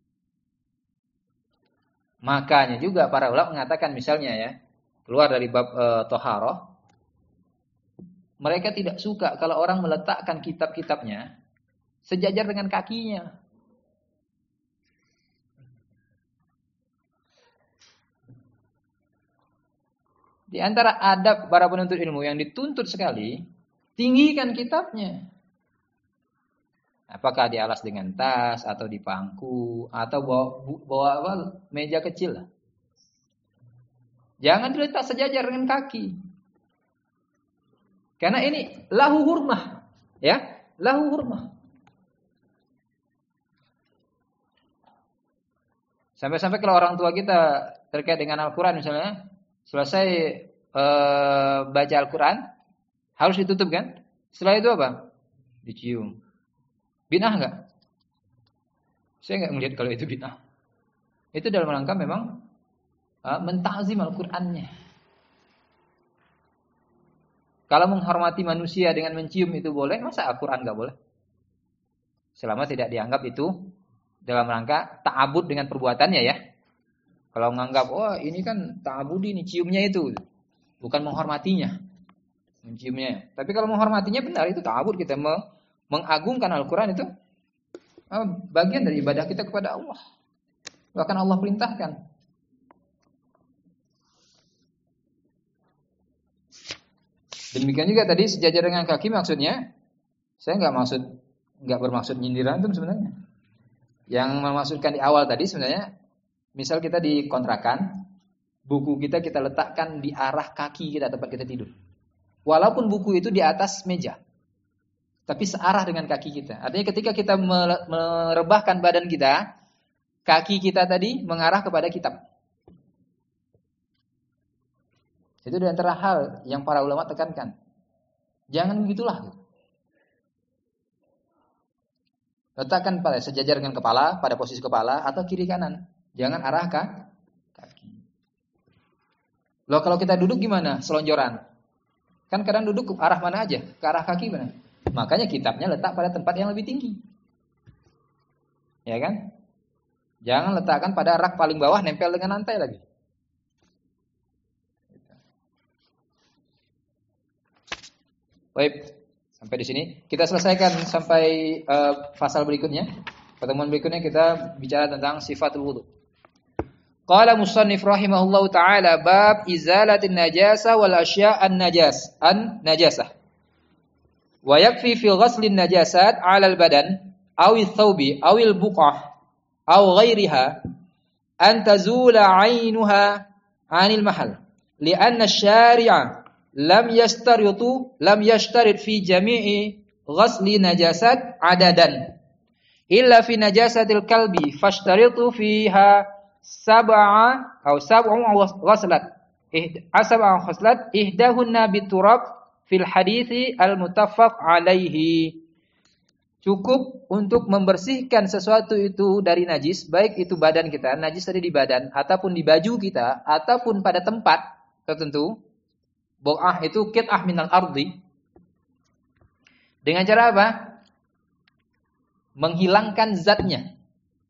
Makanya juga para ulama mengatakan misalnya ya, keluar dari bab e, toharoh, mereka tidak suka kalau orang meletakkan kitab-kitabnya sejajar dengan kakinya. Di antara adab para penuntut ilmu yang dituntut sekali, tinggikan kitabnya. Apakah di alas dengan tas atau di pangku atau bawa bawa apa, meja kecil lah. Jangan diletak sejajar dengan kaki. Karena ini lahu hurmah, ya, lahu hurmah. Sampai-sampai kalau orang tua kita terkait dengan Al-Qur'an misalnya, selesai uh, baca Al-Quran harus ditutup kan? Setelah itu apa? Dicium. Bid'ah enggak? Saya enggak melihat kalau itu bid'ah. Itu dalam rangka memang uh, mentakzim Al-Qur'annya. Kalau menghormati manusia dengan mencium itu boleh, masa Al-Qur'an enggak boleh? Selama tidak dianggap itu dalam rangka ta'abud dengan perbuatannya ya. Kalau menganggap, oh ini kan ta'abudi nih, ciumnya itu. Bukan menghormatinya. Menciumnya. Tapi kalau menghormatinya benar, itu ta'abud, kita mengagungkan Al-Quran itu bagian dari ibadah kita kepada Allah. Bahkan Allah perintahkan. Demikian juga tadi sejajar dengan kaki maksudnya, saya nggak maksud, nggak bermaksud nyindir antum sebenarnya. Yang memaksudkan di awal tadi sebenarnya, misal kita di kontrakan, buku kita kita letakkan di arah kaki kita tempat kita tidur. Walaupun buku itu di atas meja, tapi searah dengan kaki kita. Artinya ketika kita merebahkan badan kita, kaki kita tadi mengarah kepada kitab. Itu di antara hal yang para ulama tekankan. Jangan begitulah. Letakkan pada sejajar dengan kepala, pada posisi kepala atau kiri kanan. Jangan arah ke kaki. Loh kalau kita duduk gimana? Selonjoran. Kan kadang duduk ke arah mana aja? Ke arah kaki mana? Makanya kitabnya letak pada tempat yang lebih tinggi. Ya kan? Jangan letakkan pada rak paling bawah nempel dengan lantai lagi. Baik, sampai di sini kita selesaikan sampai uh, pasal berikutnya. Pertemuan berikutnya kita bicara tentang sifatul wudu. Qala musannif rahimahullahu taala bab izalatin najasa wal asya' an najas an najasah. Wa yakfi fi ghaslin najasat 'ala al badan aw al thawbi aw al buqah aw ghairiha an tazula 'ainuha 'anil mahal li'anna asy-syari'a lam yastaritu lam yashtarit fi jami'i ghasli najasat 'adadan illa fi najasatil kalbi fashtaritu fiha sab'a atau sab'u ghaslat asab'a ghaslat ihdahunna biturab fil hadithi al-muttafaq alaihi. Cukup untuk membersihkan sesuatu itu dari najis, baik itu badan kita, najis tadi di badan ataupun di baju kita ataupun pada tempat tertentu. Buqah itu qit'ah minal ardi. Dengan cara apa? Menghilangkan zatnya.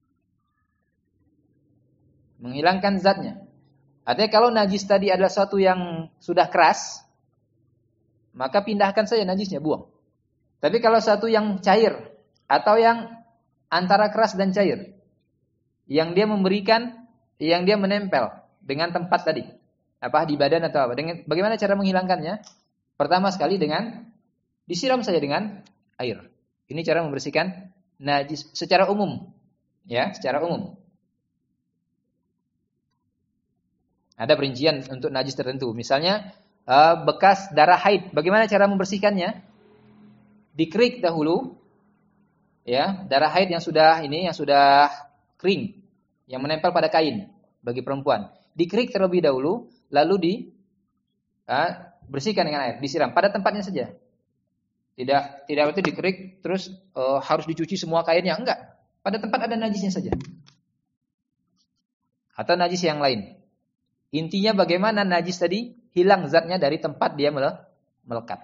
Menghilangkan zatnya. Artinya kalau najis tadi adalah sesuatu yang sudah keras, maka pindahkan saja najisnya, buang. Tapi kalau satu yang cair atau yang antara keras dan cair, yang dia memberikan, yang dia menempel dengan tempat tadi, apa di badan atau apa? Dengan bagaimana cara menghilangkannya? Pertama sekali dengan disiram saja dengan air. Ini cara membersihkan najis secara umum, ya, secara umum. Ada perincian untuk najis tertentu. Misalnya uh, bekas darah haid. Bagaimana cara membersihkannya? Dikerik dahulu, ya, darah haid yang sudah ini yang sudah kering, yang menempel pada kain bagi perempuan. Dikerik terlebih dahulu, lalu di uh, bersihkan dengan air, disiram pada tempatnya saja. Tidak tidak berarti dikerik terus uh, harus dicuci semua kainnya, enggak. Pada tempat ada najisnya saja. Atau najis yang lain. Intinya bagaimana najis tadi hilang zatnya dari tempat dia melekat.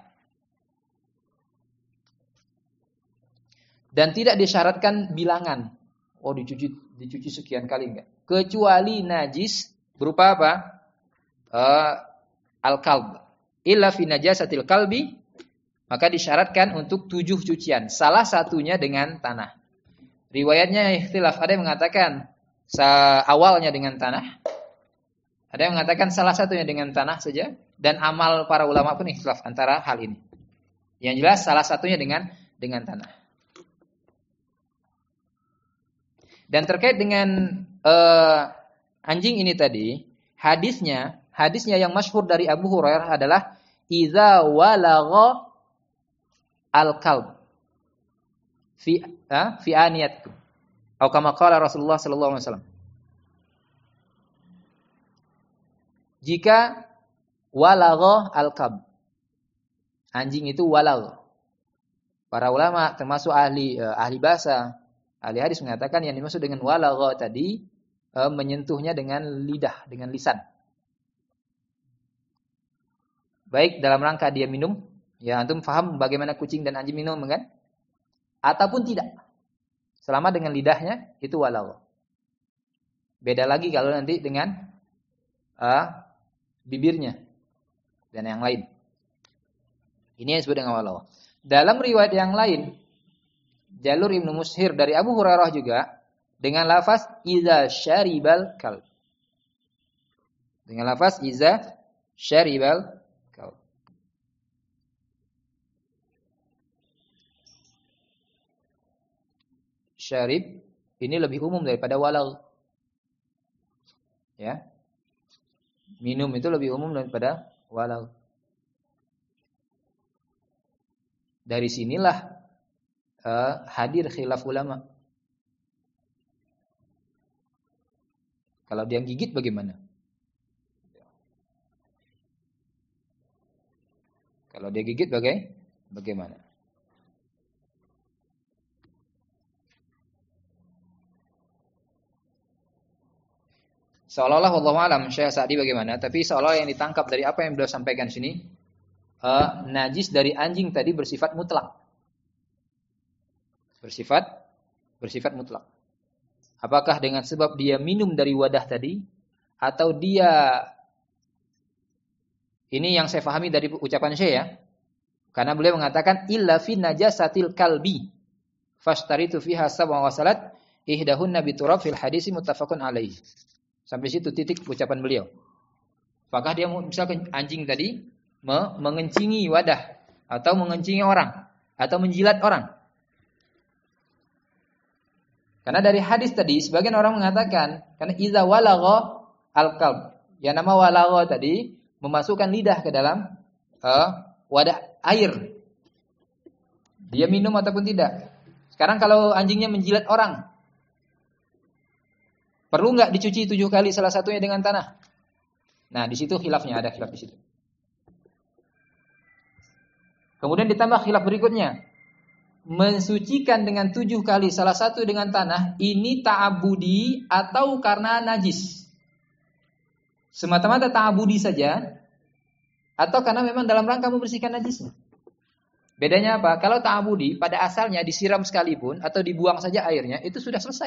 Dan tidak disyaratkan bilangan. Oh dicuci dicuci sekian kali enggak. Kecuali najis berupa apa? Uh, al-kalb. Illa fi najasatil kalbi, maka disyaratkan untuk tujuh cucian. Salah satunya dengan tanah. Riwayatnya ikhtilaf. Ada yang mengatakan awalnya dengan tanah. Ada yang mengatakan salah satunya dengan tanah saja. Dan amal para ulama pun ikhtilaf antara hal ini. Yang jelas salah satunya dengan dengan tanah. Dan terkait dengan uh, anjing ini tadi, hadisnya, hadisnya yang masyhur dari Abu Hurairah adalah idza walagha al-kalb fi ha, fi aniyat. Atau kama qala Rasulullah sallallahu alaihi wasallam. Jika walagha al-kalb. Anjing itu walagh. Para ulama termasuk ahli uh, ahli bahasa, ahli hadis mengatakan yang dimaksud dengan walagha tadi uh, menyentuhnya dengan lidah, dengan lisan. Baik dalam rangka dia minum, ya antum paham bagaimana kucing dan anjing minum kan? Ataupun tidak. Selama dengan lidahnya itu walagha. Beda lagi kalau nanti dengan uh, bibirnya dan yang lain. Ini yang disebut dengan walagha. Dalam riwayat yang lain, jalur Ibnu Mushir dari Abu Hurairah juga dengan lafaz iza syaribal kalb. Dengan lafaz iza syaribal kalb. Syarib ini lebih umum daripada walagh. Ya. Minum itu lebih umum daripada walagh. Dari sinilah uh, hadir khilaf ulama. Kalau dia gigit bagaimana? Kalau dia gigit bagai bagaimana? Seolah-olah wallahu alam Syekh Sa'di bagaimana, tapi seolah yang ditangkap dari apa yang beliau sampaikan sini, Uh, najis dari anjing tadi bersifat mutlak. Bersifat bersifat mutlak. Apakah dengan sebab dia minum dari wadah tadi atau dia, ini yang saya pahami dari ucapan Syekh ya. Karena beliau mengatakan illa fi najasatil kalbi fashtaritu fiha sab'a wasalat ihdahunna biturab fil hadisi muttafaqun alaihi. Sampai situ titik ucapan beliau. Apakah dia misalkan anjing tadi mengencingi wadah atau mengencingi orang atau menjilat orang. Karena dari hadis tadi sebagian orang mengatakan karena iza walagha al-kalb. Yang nama walagha tadi memasukkan lidah ke dalam uh, wadah air. Dia minum ataupun tidak. Sekarang kalau anjingnya menjilat orang, perlu enggak dicuci tujuh kali salah satunya dengan tanah? Nah, di situ khilafnya, ada khilaf di situ. Kemudian ditambah khilaf berikutnya. Mensucikan dengan tujuh kali salah satu dengan tanah. Ini ta'abudi atau karena najis. Semata-mata ta'abudi saja. Atau karena memang dalam rangka membersihkan najisnya. Bedanya apa? Kalau ta'abudi pada asalnya disiram sekalipun. Atau dibuang saja airnya. Itu sudah selesai.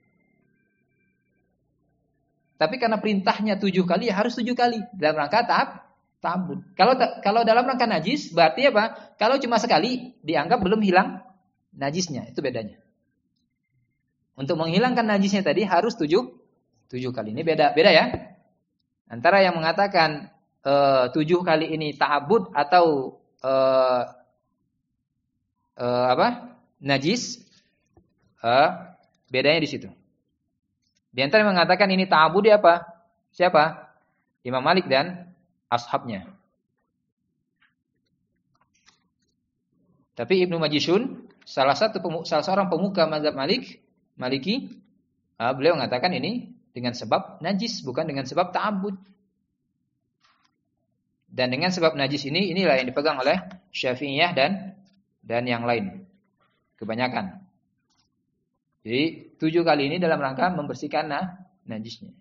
Tapi karena perintahnya tujuh kali ya harus tujuh kali. Dalam rangka ta'ab. Ta'abud. Kalau kalau dalam rangka najis berarti apa? Kalau cuma sekali dianggap belum hilang najisnya. Itu bedanya. Untuk menghilangkan najisnya tadi harus tujuh tujuh kali. Ini beda beda ya. Antara yang mengatakan uh, tujuh kali ini ta'abud atau uh, uh, apa? Najis. Uh, bedanya di situ. Di antara yang mengatakan ini ta'abud apa? Siapa? Imam Malik dan ashabnya. Tapi Ibnu Majishun, salah satu salah seorang pemuka mazhab Malik, Maliki, uh, beliau mengatakan ini dengan sebab najis, bukan dengan sebab ta'abbud. Dan dengan sebab najis ini, inilah yang dipegang oleh Syafi'iyah dan dan yang lain, kebanyakan. Jadi tujuh kali ini dalam rangka membersihkan nah, najisnya.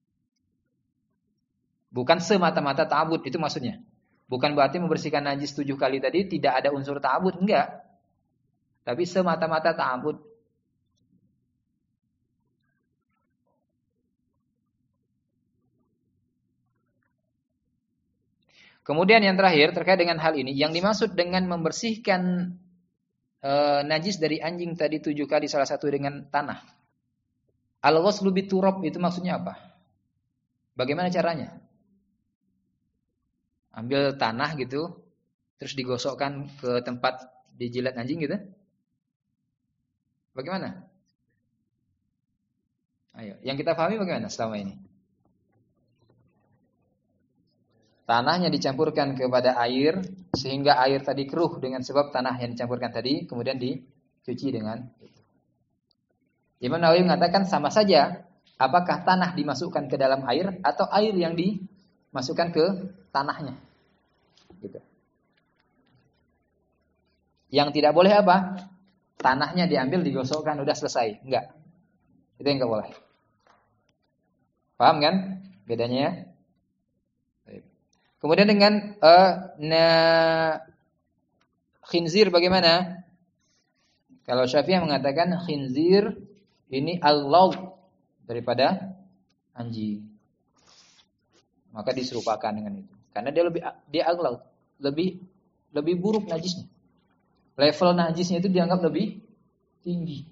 Bukan semata-mata ta'abud, itu maksudnya. Bukan berarti membersihkan najis tujuh kali tadi tidak ada unsur ta'abud, enggak. Tapi semata-mata ta'abud. Kemudian yang terakhir terkait dengan hal ini, yang dimaksud dengan membersihkan e, najis dari anjing tadi tujuh kali salah satu dengan tanah. Al-ghuslu biturab itu maksudnya apa? Bagaimana caranya? Ambil tanah gitu, terus digosokkan ke tempat dijilat anjing gitu. Bagaimana? Ayo, yang kita pahami bagaimana selama ini? Tanahnya dicampurkan kepada air, sehingga air tadi keruh dengan sebab tanah yang dicampurkan tadi, kemudian dicuci dengan itu. Imam Nawawi mengatakan sama saja, apakah tanah dimasukkan ke dalam air, atau air yang di masukkan ke tanahnya. Gitu. Yang tidak boleh apa? Tanahnya diambil, digosokkan, udah selesai. Enggak. Itu yang enggak boleh. Paham kan bedanya ya? Kemudian dengan uh, na khinzir bagaimana? Kalau Syafi'i mengatakan khinzir ini al-law daripada anjing. Maka diserupakan dengan itu. Karena dia lebih dia al-law, lebih lebih buruk najisnya. Level najisnya itu dianggap lebih tinggi.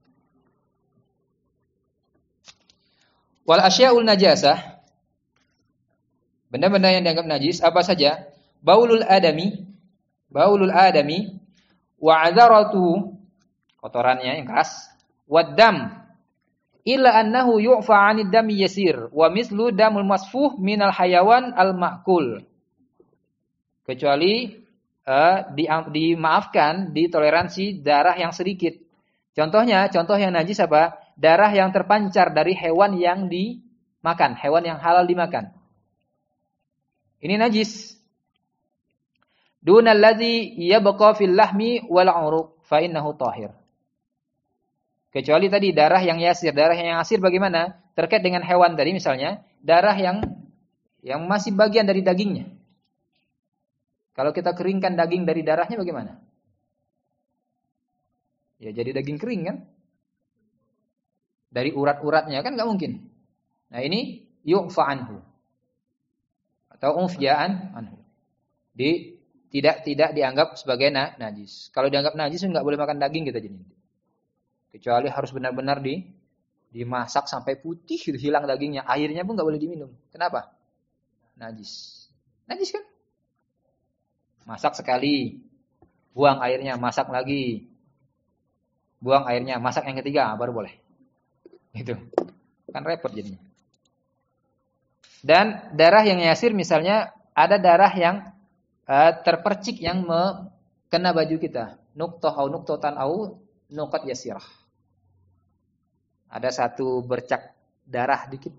Wal asya'ul najasah, benda-benda yang dianggap najis apa saja? Baulul adami, baulul adami, wa adaratu, kotorannya yang keras, waddam, illa annahu yu'fa 'anid dami yasir, wa mislu damul masfuh minal hayawan al ma'kul. Kecuali uh, di, dimaafkan, ditoleransi darah yang sedikit. Contohnya, contoh yang najis apa? Darah yang terpancar dari hewan yang dimakan, hewan yang halal dimakan. Ini najis. Dunal ladzi yabqa fil lahmi wal 'uruq fa innahu tahir. Kecuali tadi darah yang yasir, darah yang yasir bagaimana? Terkait dengan hewan tadi misalnya, darah yang yang masih bagian dari dagingnya. Kalau kita keringkan daging dari darahnya bagaimana? Ya jadi daging kering kan? Dari urat-uratnya kan enggak mungkin. Nah, ini yu'fa anhu. Atau umfja'an anhu. Di tidak tidak dianggap sebagai na, najis. Kalau dianggap najis enggak boleh makan daging kita jadi. Kecuali harus benar-benar di dimasak sampai putih, hilang dagingnya, airnya pun enggak boleh diminum. Kenapa? Najis. Najis kan? Masak sekali, buang airnya, masak lagi. Buang airnya, masak yang ketiga baru boleh. Itu. Kan repot jadinya. Dan darah yang yasir misalnya ada darah yang uh, terpercik yang me, kena baju kita. Nuqtah au nuqtatan au nuqat yasirah. Ada satu bercak darah dikit.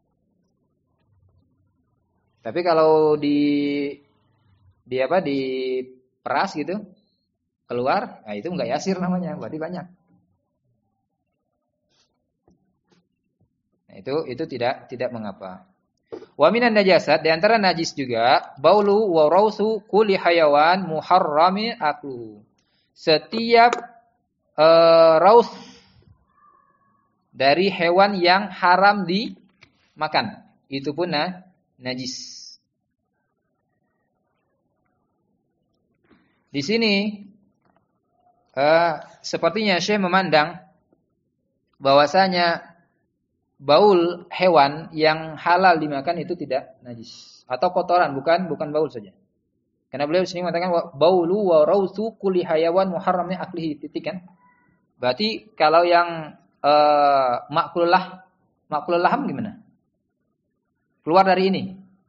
Tapi kalau di di apa di peras gitu keluar, nah itu enggak yasir namanya, berarti banyak. Nah, itu itu tidak tidak mengapa. Wa minan najasat, di antara najis juga baulu wa rausu kulli hayawan muharrami aklu. Setiap uh, raus dari hewan yang haram dimakan, itu pun nah, najis. Di sini uh, sepertinya Syekh memandang bahwasanya baul hewan yang halal dimakan itu tidak najis atau kotoran, bukan bukan baul saja. Karena beliau di sini mengatakan baulu wa rausu kulli hayawan muharrami aklihi, titik kan. Berarti kalau yang uh, makulullah makulul laham gimana? Keluar dari ini.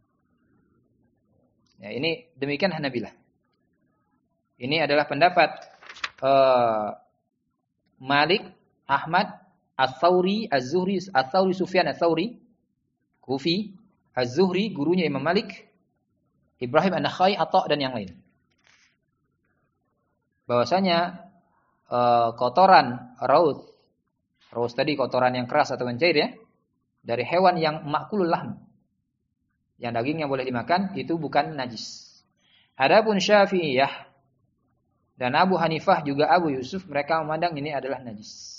Ya, ini demikian Hanabilah. Ini adalah pendapat uh, Malik, Ahmad, Ats-Tsauri, Az-Zuhri, Ats-Tsauri, Sufyan Ats-Tsauri, Kufi, Az-Zuhri, gurunya Imam Malik, Ibrahim An-Nakhai, Atha dan yang lain. Bahwasanya uh, kotoran raus, raus tadi kotoran yang keras atau mencair ya, dari hewan yang makulul lahm, yang dagingnya boleh dimakan, itu bukan najis. Adapun Syafi'iyah dan Abu Hanifah juga Abu Yusuf, mereka memandang ini adalah najis.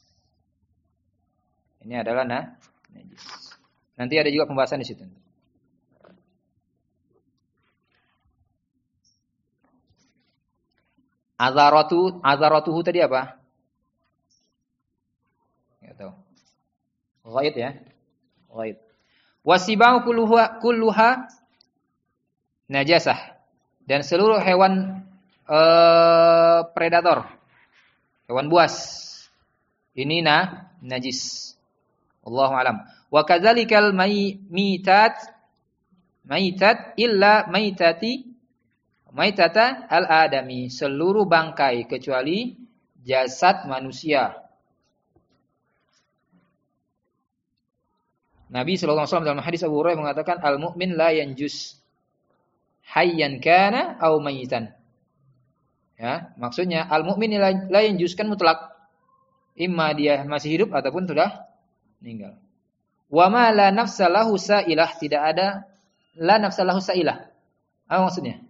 Ini adalah nah, najis. Nanti ada juga pembahasan di situ. Azaratu, azaratuhu tadi apa? Enggak tahu. Ghaid ya. Ghaid. Wasibau kulluha kulluha najasah. Dan seluruh hewan eh, predator, hewan buas, ini nah najis. Allahu alam. Wa kadzalikal maitat maitat illa maitati maitata al-adami, seluruh bangkai kecuali jasad manusia. Nabi sallallahu alaihi wasallam dalam hadis Abu Hurairah mengatakan al-mu'min la yanjus hayyan kana aw mayitan. Ya, maksudnya al-mu'min la yanjus kan mutlak. Imma dia masih hidup ataupun sudah meninggal. Wa ma la nafsa lahu sa'ilah, tidak ada la nafsa lahu sa'ilah. Apa maksudnya?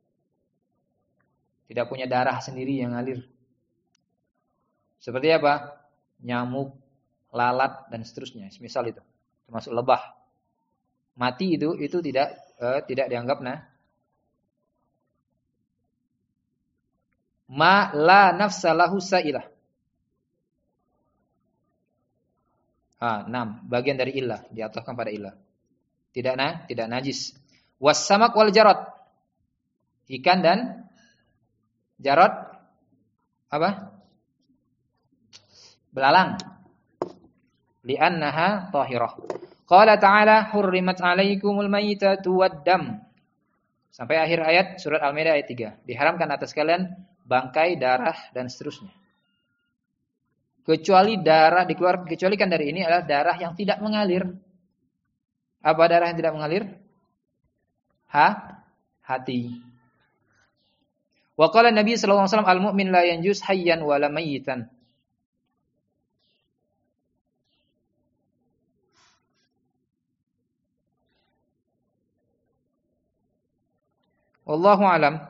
Tidak punya darah sendiri yang ngalir. Seperti apa? Nyamuk, lalat dan seterusnya. Misal itu. Termasuk lebah. Mati itu itu tidak eh, tidak dianggap nah. Ma la nafsa lahu sa'ilah. Ah, enam, bagian dari illah, diatofkan pada illah. Tidak nah, tidak najis. Was-samak wal jarad. Ikan dan jarad apa? Belalang. Li'annaha tahirah. Qala ta'ala hurrimat 'alaikumul maitatu wad-dam. Sampai akhir ayat surat Al-Maidah ayat tiga. Diharamkan atas kalian bangkai, darah dan seterusnya. Kecuali darah dikeluarkan, kecualikan dari ini adalah darah yang tidak mengalir. Apa darah yang tidak mengalir? Ha? Hati. Wa qala Nabi sallallahu alaihi wasallam al-mu'min la yanjus hayyan wa la mayyitan. Wallahu alam.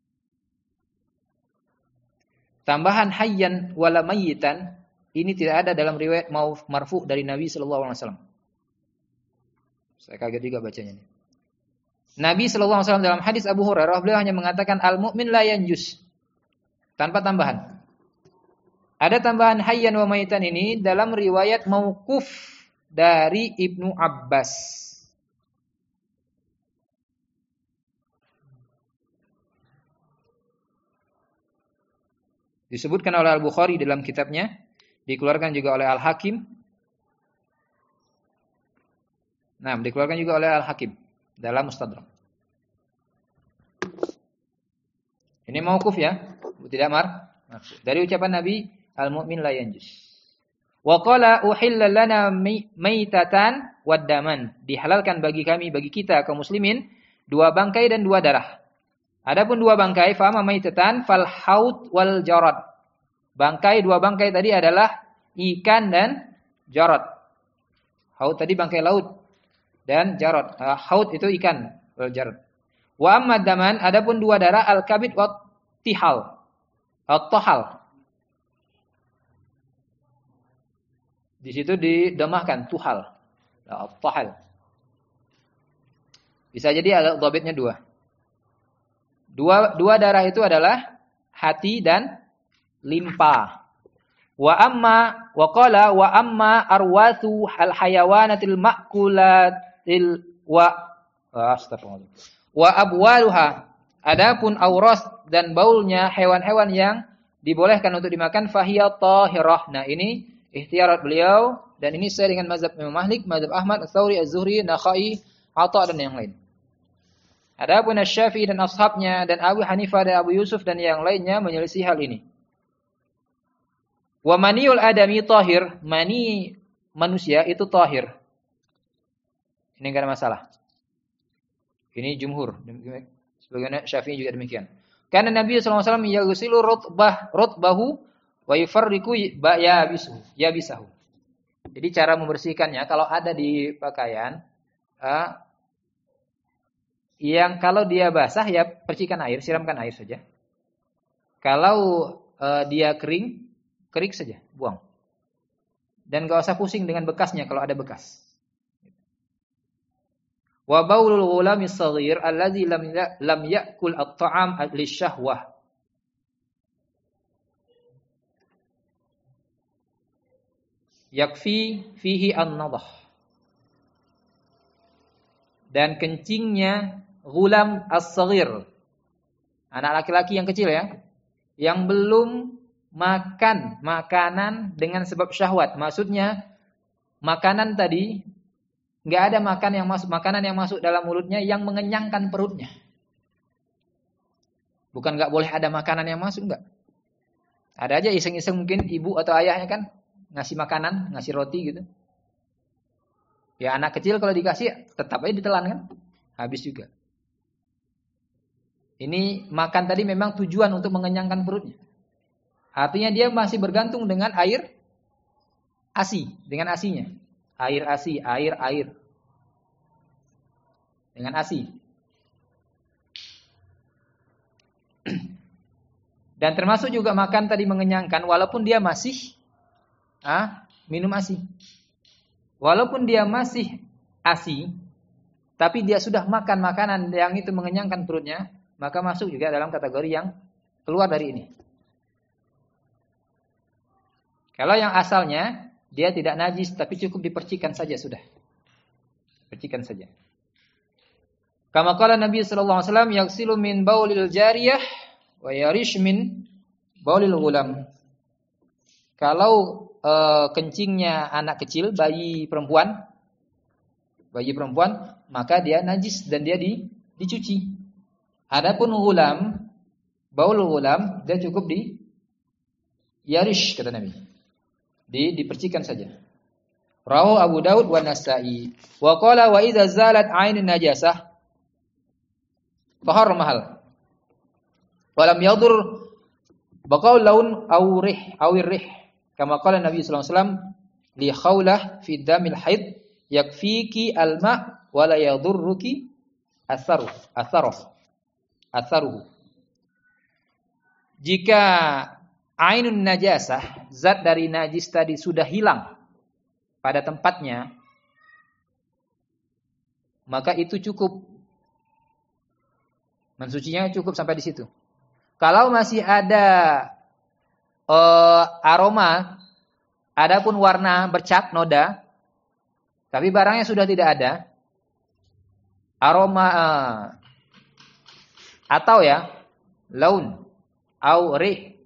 Tambahan hayyan wala mayyitan ini tidak ada dalam riwayat mau marfu dari Nabi sallallahu alaihi wasallam. Saya kaget juga bacanya ini. Nabi sallallahu alaihi wasallam dalam hadis Abu Hurairah beliau hanya mengatakan al-mu'min la yanjus tanpa tambahan. Ada tambahan hayyan wa mayyitan ini dalam riwayat mauquf dari Ibnu Abbas. Disebutkan oleh Al-Bukhari dalam kitabnya, dikeluarkan juga oleh Al-Hakim. Nah, dikeluarkan juga oleh Al-Hakim dalam Mustadrak. Ini mauquf ya, tidak mar. Dari ucapan Nabi, al-mu'min la yanjus. Wa qala uhilla lana maitatan wad-daman. Dihalalkan bagi kami, bagi kita kaum muslimin, dua bangkai dan dua darah. Adapun dua bangkai, fama maitatan fal haut wal jarad. Bangkai dua bangkai tadi adalah ikan dan jarad. Haut tadi bangkai laut dan jarad. Uh, haut itu ikan, wal jarad. Wa amma daman, adapun dua darah al-kabid wa tihal. At-tahal. Di situ didamahkan tuhal. At-tahal. Bisa jadi ada dhabitnya dua. Dua dua darah itu adalah hati dan limpa. Wa amma wa qala wa amma arwathu al hayawanatil ma'kulatil wa astagfirullah. Wa abwaluha, adapun auras dan baulnya hewan-hewan yang dibolehkan untuk dimakan fahiya tahirah. Nah, ini ikhtiarat beliau dan ini sesuai dengan mazhab Imam Malik, mazhab Ahmad, Ats-Tsauri, Az-Zuhri, Nakhai, Atha dan yang lain. Adapun Asy-Syafi'i dan ashabnya dan Abu Hanifah dan Abu Yusuf dan yang lainnya menyelisih hal ini. Wa maniul adami tahir, mani manusia itu tahir. Ini enggak ada masalah. Ini jumhur. Sebagaimana Syafi'i juga demikian. Karena Nabi sallallahu alaihi wasallam yaghsilu rutbah rutbahu wa yufarriqu yabisu yabisahu. Jadi cara membersihkannya kalau ada di pakaian uh, yang kalau dia basah ya percikan air, siramkan air saja. Kalau uh, dia kering, kerik saja, buang. Dan enggak usah pusing dengan bekasnya kalau ada bekas. Wa baulul ghulami shaghir allazi lam lam ya'kul at-ta'am lisyahwah. Yakfi fihi an-nadah. Dan kencingnya ghulam as-shaghir. Anak laki-laki yang kecil ya, yang belum makan makanan dengan sebab syahwat. Maksudnya makanan tadi enggak ada makan yang masuk makanan yang masuk dalam mulutnya yang mengenyangkan perutnya. Bukan enggak boleh ada makanan yang masuk, enggak. Ada aja iseng-iseng mungkin ibu atau ayahnya kan ngasih makanan, ngasih roti gitu. Ya anak kecil kalau dikasih tetap aja ditelan kan? Habis juga. Ini makan tadi memang tujuan untuk mengenyangkan perutnya. Artinya dia masih bergantung dengan air ASI, dengan ASINya. Air ASI, air air. Dengan ASI. Dan termasuk juga makan tadi mengenyangkan walaupun dia masih ah, minum ASI. Walaupun dia masih ASI, tapi dia sudah makan makanan yang itu mengenyangkan perutnya, maka masuk juga dalam kategori yang keluar dari ini. Kalau yang asalnya dia tidak najis tapi cukup dipercikan saja sudah. Percikan saja. Kama qala Nabi sallallahu alaihi wasallam yaghsilu min baulil jariyah wa yarish min baulil ghulam. Kalau e, kencingnya anak kecil, bayi perempuan, bayi perempuan, maka dia najis dan dia di, dicuci. Adapun ghulam, baul ghulam, dia cukup di yarish kata Nabi. Di dipercikan saja. Rawahu Abu Daud wa Nasa'i. Wa qala wa idza zalat 'ainun najasah fahar mahal. Walam yadur baqaul laun aw rih aw rih. Kama qala Nabi sallallahu alaihi wasallam li khawlah fi damil haid yakfiki al-ma' wa la yadurruki atharu atharu atharuhu. Jika ainun najasah, zat dari najis tadi sudah hilang pada tempatnya, maka itu cukup. Mensucinya cukup sampai di situ. Kalau masih ada uh, aroma, adapun warna bercak, noda, tapi barangnya sudah tidak ada, aroma uh, atau ya, laun, au rih.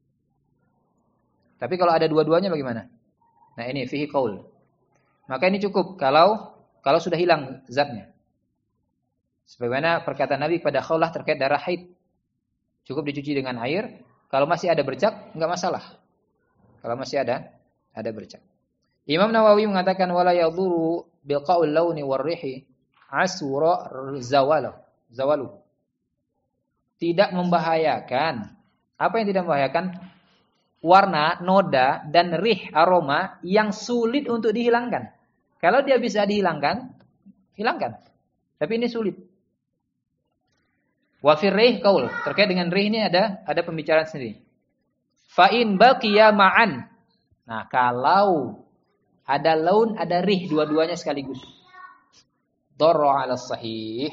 Tapi kalau ada dua-duanya bagaimana? Nah ini fihi qaul. Maka ini cukup kalau kalau sudah hilang zatnya. Sebagaimana perkataan Nabi pada khawlah terkait darah haid. Cukup dicuci dengan air. Kalau masih ada bercak, enggak masalah. Kalau masih ada ada bercak. Imam Nawawi mengatakan wala yadhuru biqa'ul launi warrihi asura zawalu. Zawalu. Tidak membahayakan. Apa yang tidak membahayakan? Warna, noda, dan rih, aroma yang sulit untuk dihilangkan. Kalau dia bisa dihilangkan, hilangkan. Tapi ini sulit. Wa fir rih qaul. Terkait dengan rih ini ada ada pembicaraan sendiri. Fa in baqiya ma'an. Nah, kalau ada laun, ada rih, dua-duanya sekaligus. Darra 'ala sahih.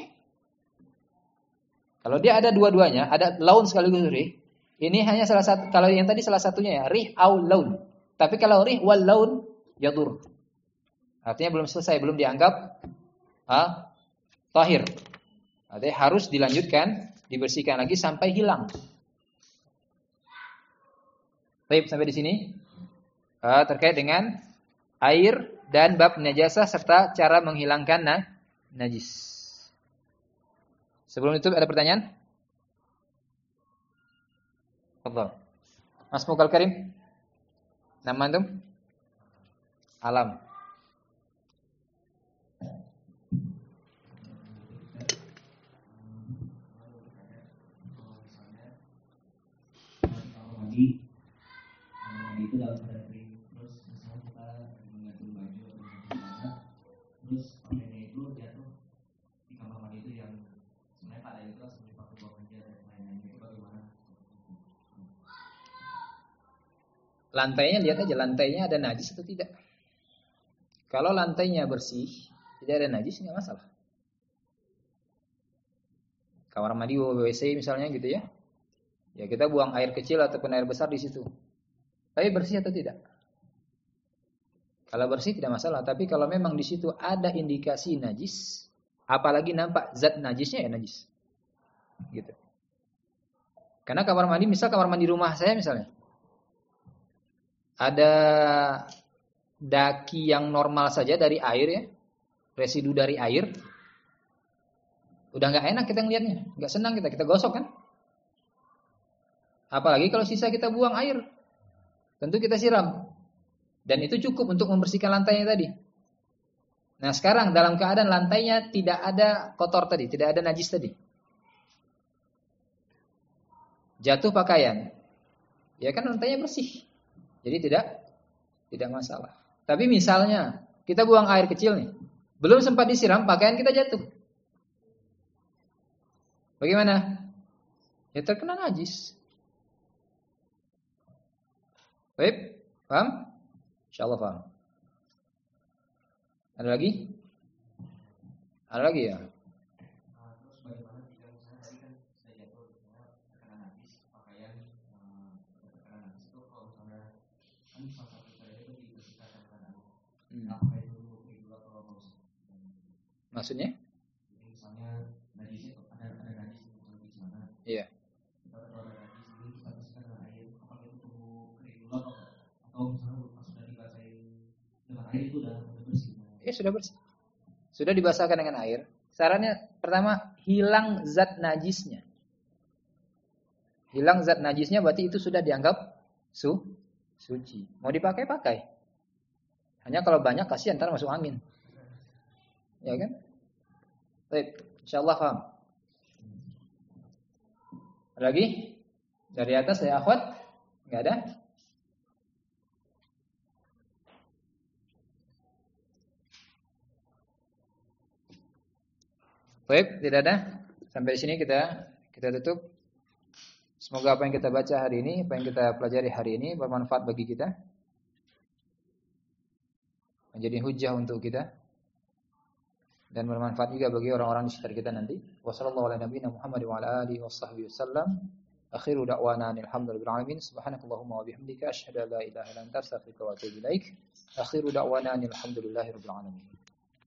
Kalau dia ada dua-duanya, ada laun sekaligus rih, ini hanya salah satu. Kalau yang tadi salah satunya ya, rih au laun. Tapi kalau rih wal laun yadur. Artinya belum selesai, belum dianggap ah, tahir. Artinya harus dilanjutkan, dibersihkan lagi sampai hilang. Baik, sampai di sini uh, terkait dengan air dan bab najasah serta cara menghilangkan na, najis. Sebelum itu ada pertanyaan? Tafadhal. Mas Mukal Karim. Nama antum? Alam. Mandi, mandi itu dalam keadaan kering. Terus misalnya kita mengatur baju atau gimana, terus pakainya itu jatuh di kamar mandi itu yang sebenarnya pada itu langsung dipakai buang aja dan lain-lain, itu bagaimana? Lantainya lihat aja lantainya ada najis atau tidak. Kalau lantainya bersih, tidak ada najis nggak masalah. Kamar mandi W C misalnya gitu ya. Ya kita buang air kecil ataupun air besar di situ. Tapi bersih atau tidak? Kalau bersih tidak masalah. Tapi kalau memang di situ ada indikasi najis, apalagi nampak zat najisnya ya najis. Gitu. Karena kamar mandi, misal kamar mandi rumah saya misalnya, ada daki yang normal saja dari air ya, residu dari air, udah nggak enak kita ngelihatnya, nggak senang kita, kita gosok kan? Apalagi kalau sisa kita buang air, tentu kita siram. Dan itu cukup untuk membersihkan lantainya tadi. Nah sekarang dalam keadaan lantainya tidak ada kotor tadi, tidak ada najis tadi. Jatuh pakaian. Ya kan lantainya bersih. Jadi tidak tidak masalah. Tapi misalnya kita buang air kecil nih. Belum sempat disiram, pakaian kita jatuh. Bagaimana? Ya terkena najis. Baik, paham? Insyaallah paham. Ada lagi? Ada lagi ya? Terus bagaimana jika misalnya tadi kan saya jatuh terkena najis pakaian terkena najis itu kalau misalnya kan salah satu saya itu dibersihkan dengan air. Apakah itu dulu atau apa? Maksudnya? Jadi misalnya najisnya ada ada najis di sana. Iya. Kita kalau ada najis dulu kita bersihkan dengan air. Apakah itu tunggu kering dulu atau atau misalnya pas sudah dibasahin dengan air itu udah bersih? Ya sudah bersih. Sudah dibasahkan dengan air. Sarannya pertama hilang zat najisnya. Hilang zat najisnya berarti itu sudah dianggap su suci. Mau dipakai pakai. Hanya kalau banyak kasihan ntar masuk angin. Ya kan? Baik, insyaallah paham. Ada lagi? Dari atas ya akhwat? Enggak ada? Baik, tidak ada. Sampai di sini kita kita tutup. Semoga apa yang kita baca hari ini, apa yang kita pelajari hari ini bermanfaat bagi kita. Menjadi hujjah untuk kita dan bermanfaat juga bagi orang-orang di sekitar kita nanti. Wassallallahu ala nabiyina Muhammad wa ala alihi washabbihi wasallam. Akhiru da'wana alhamdulillahi alamin. Subhanakallahumma wa bihamdika asyhadu an la ilaha illa anta astaghfiruka wa atubu ilaik. Akhiru da'wana alhamdulillahi rabbil alamin.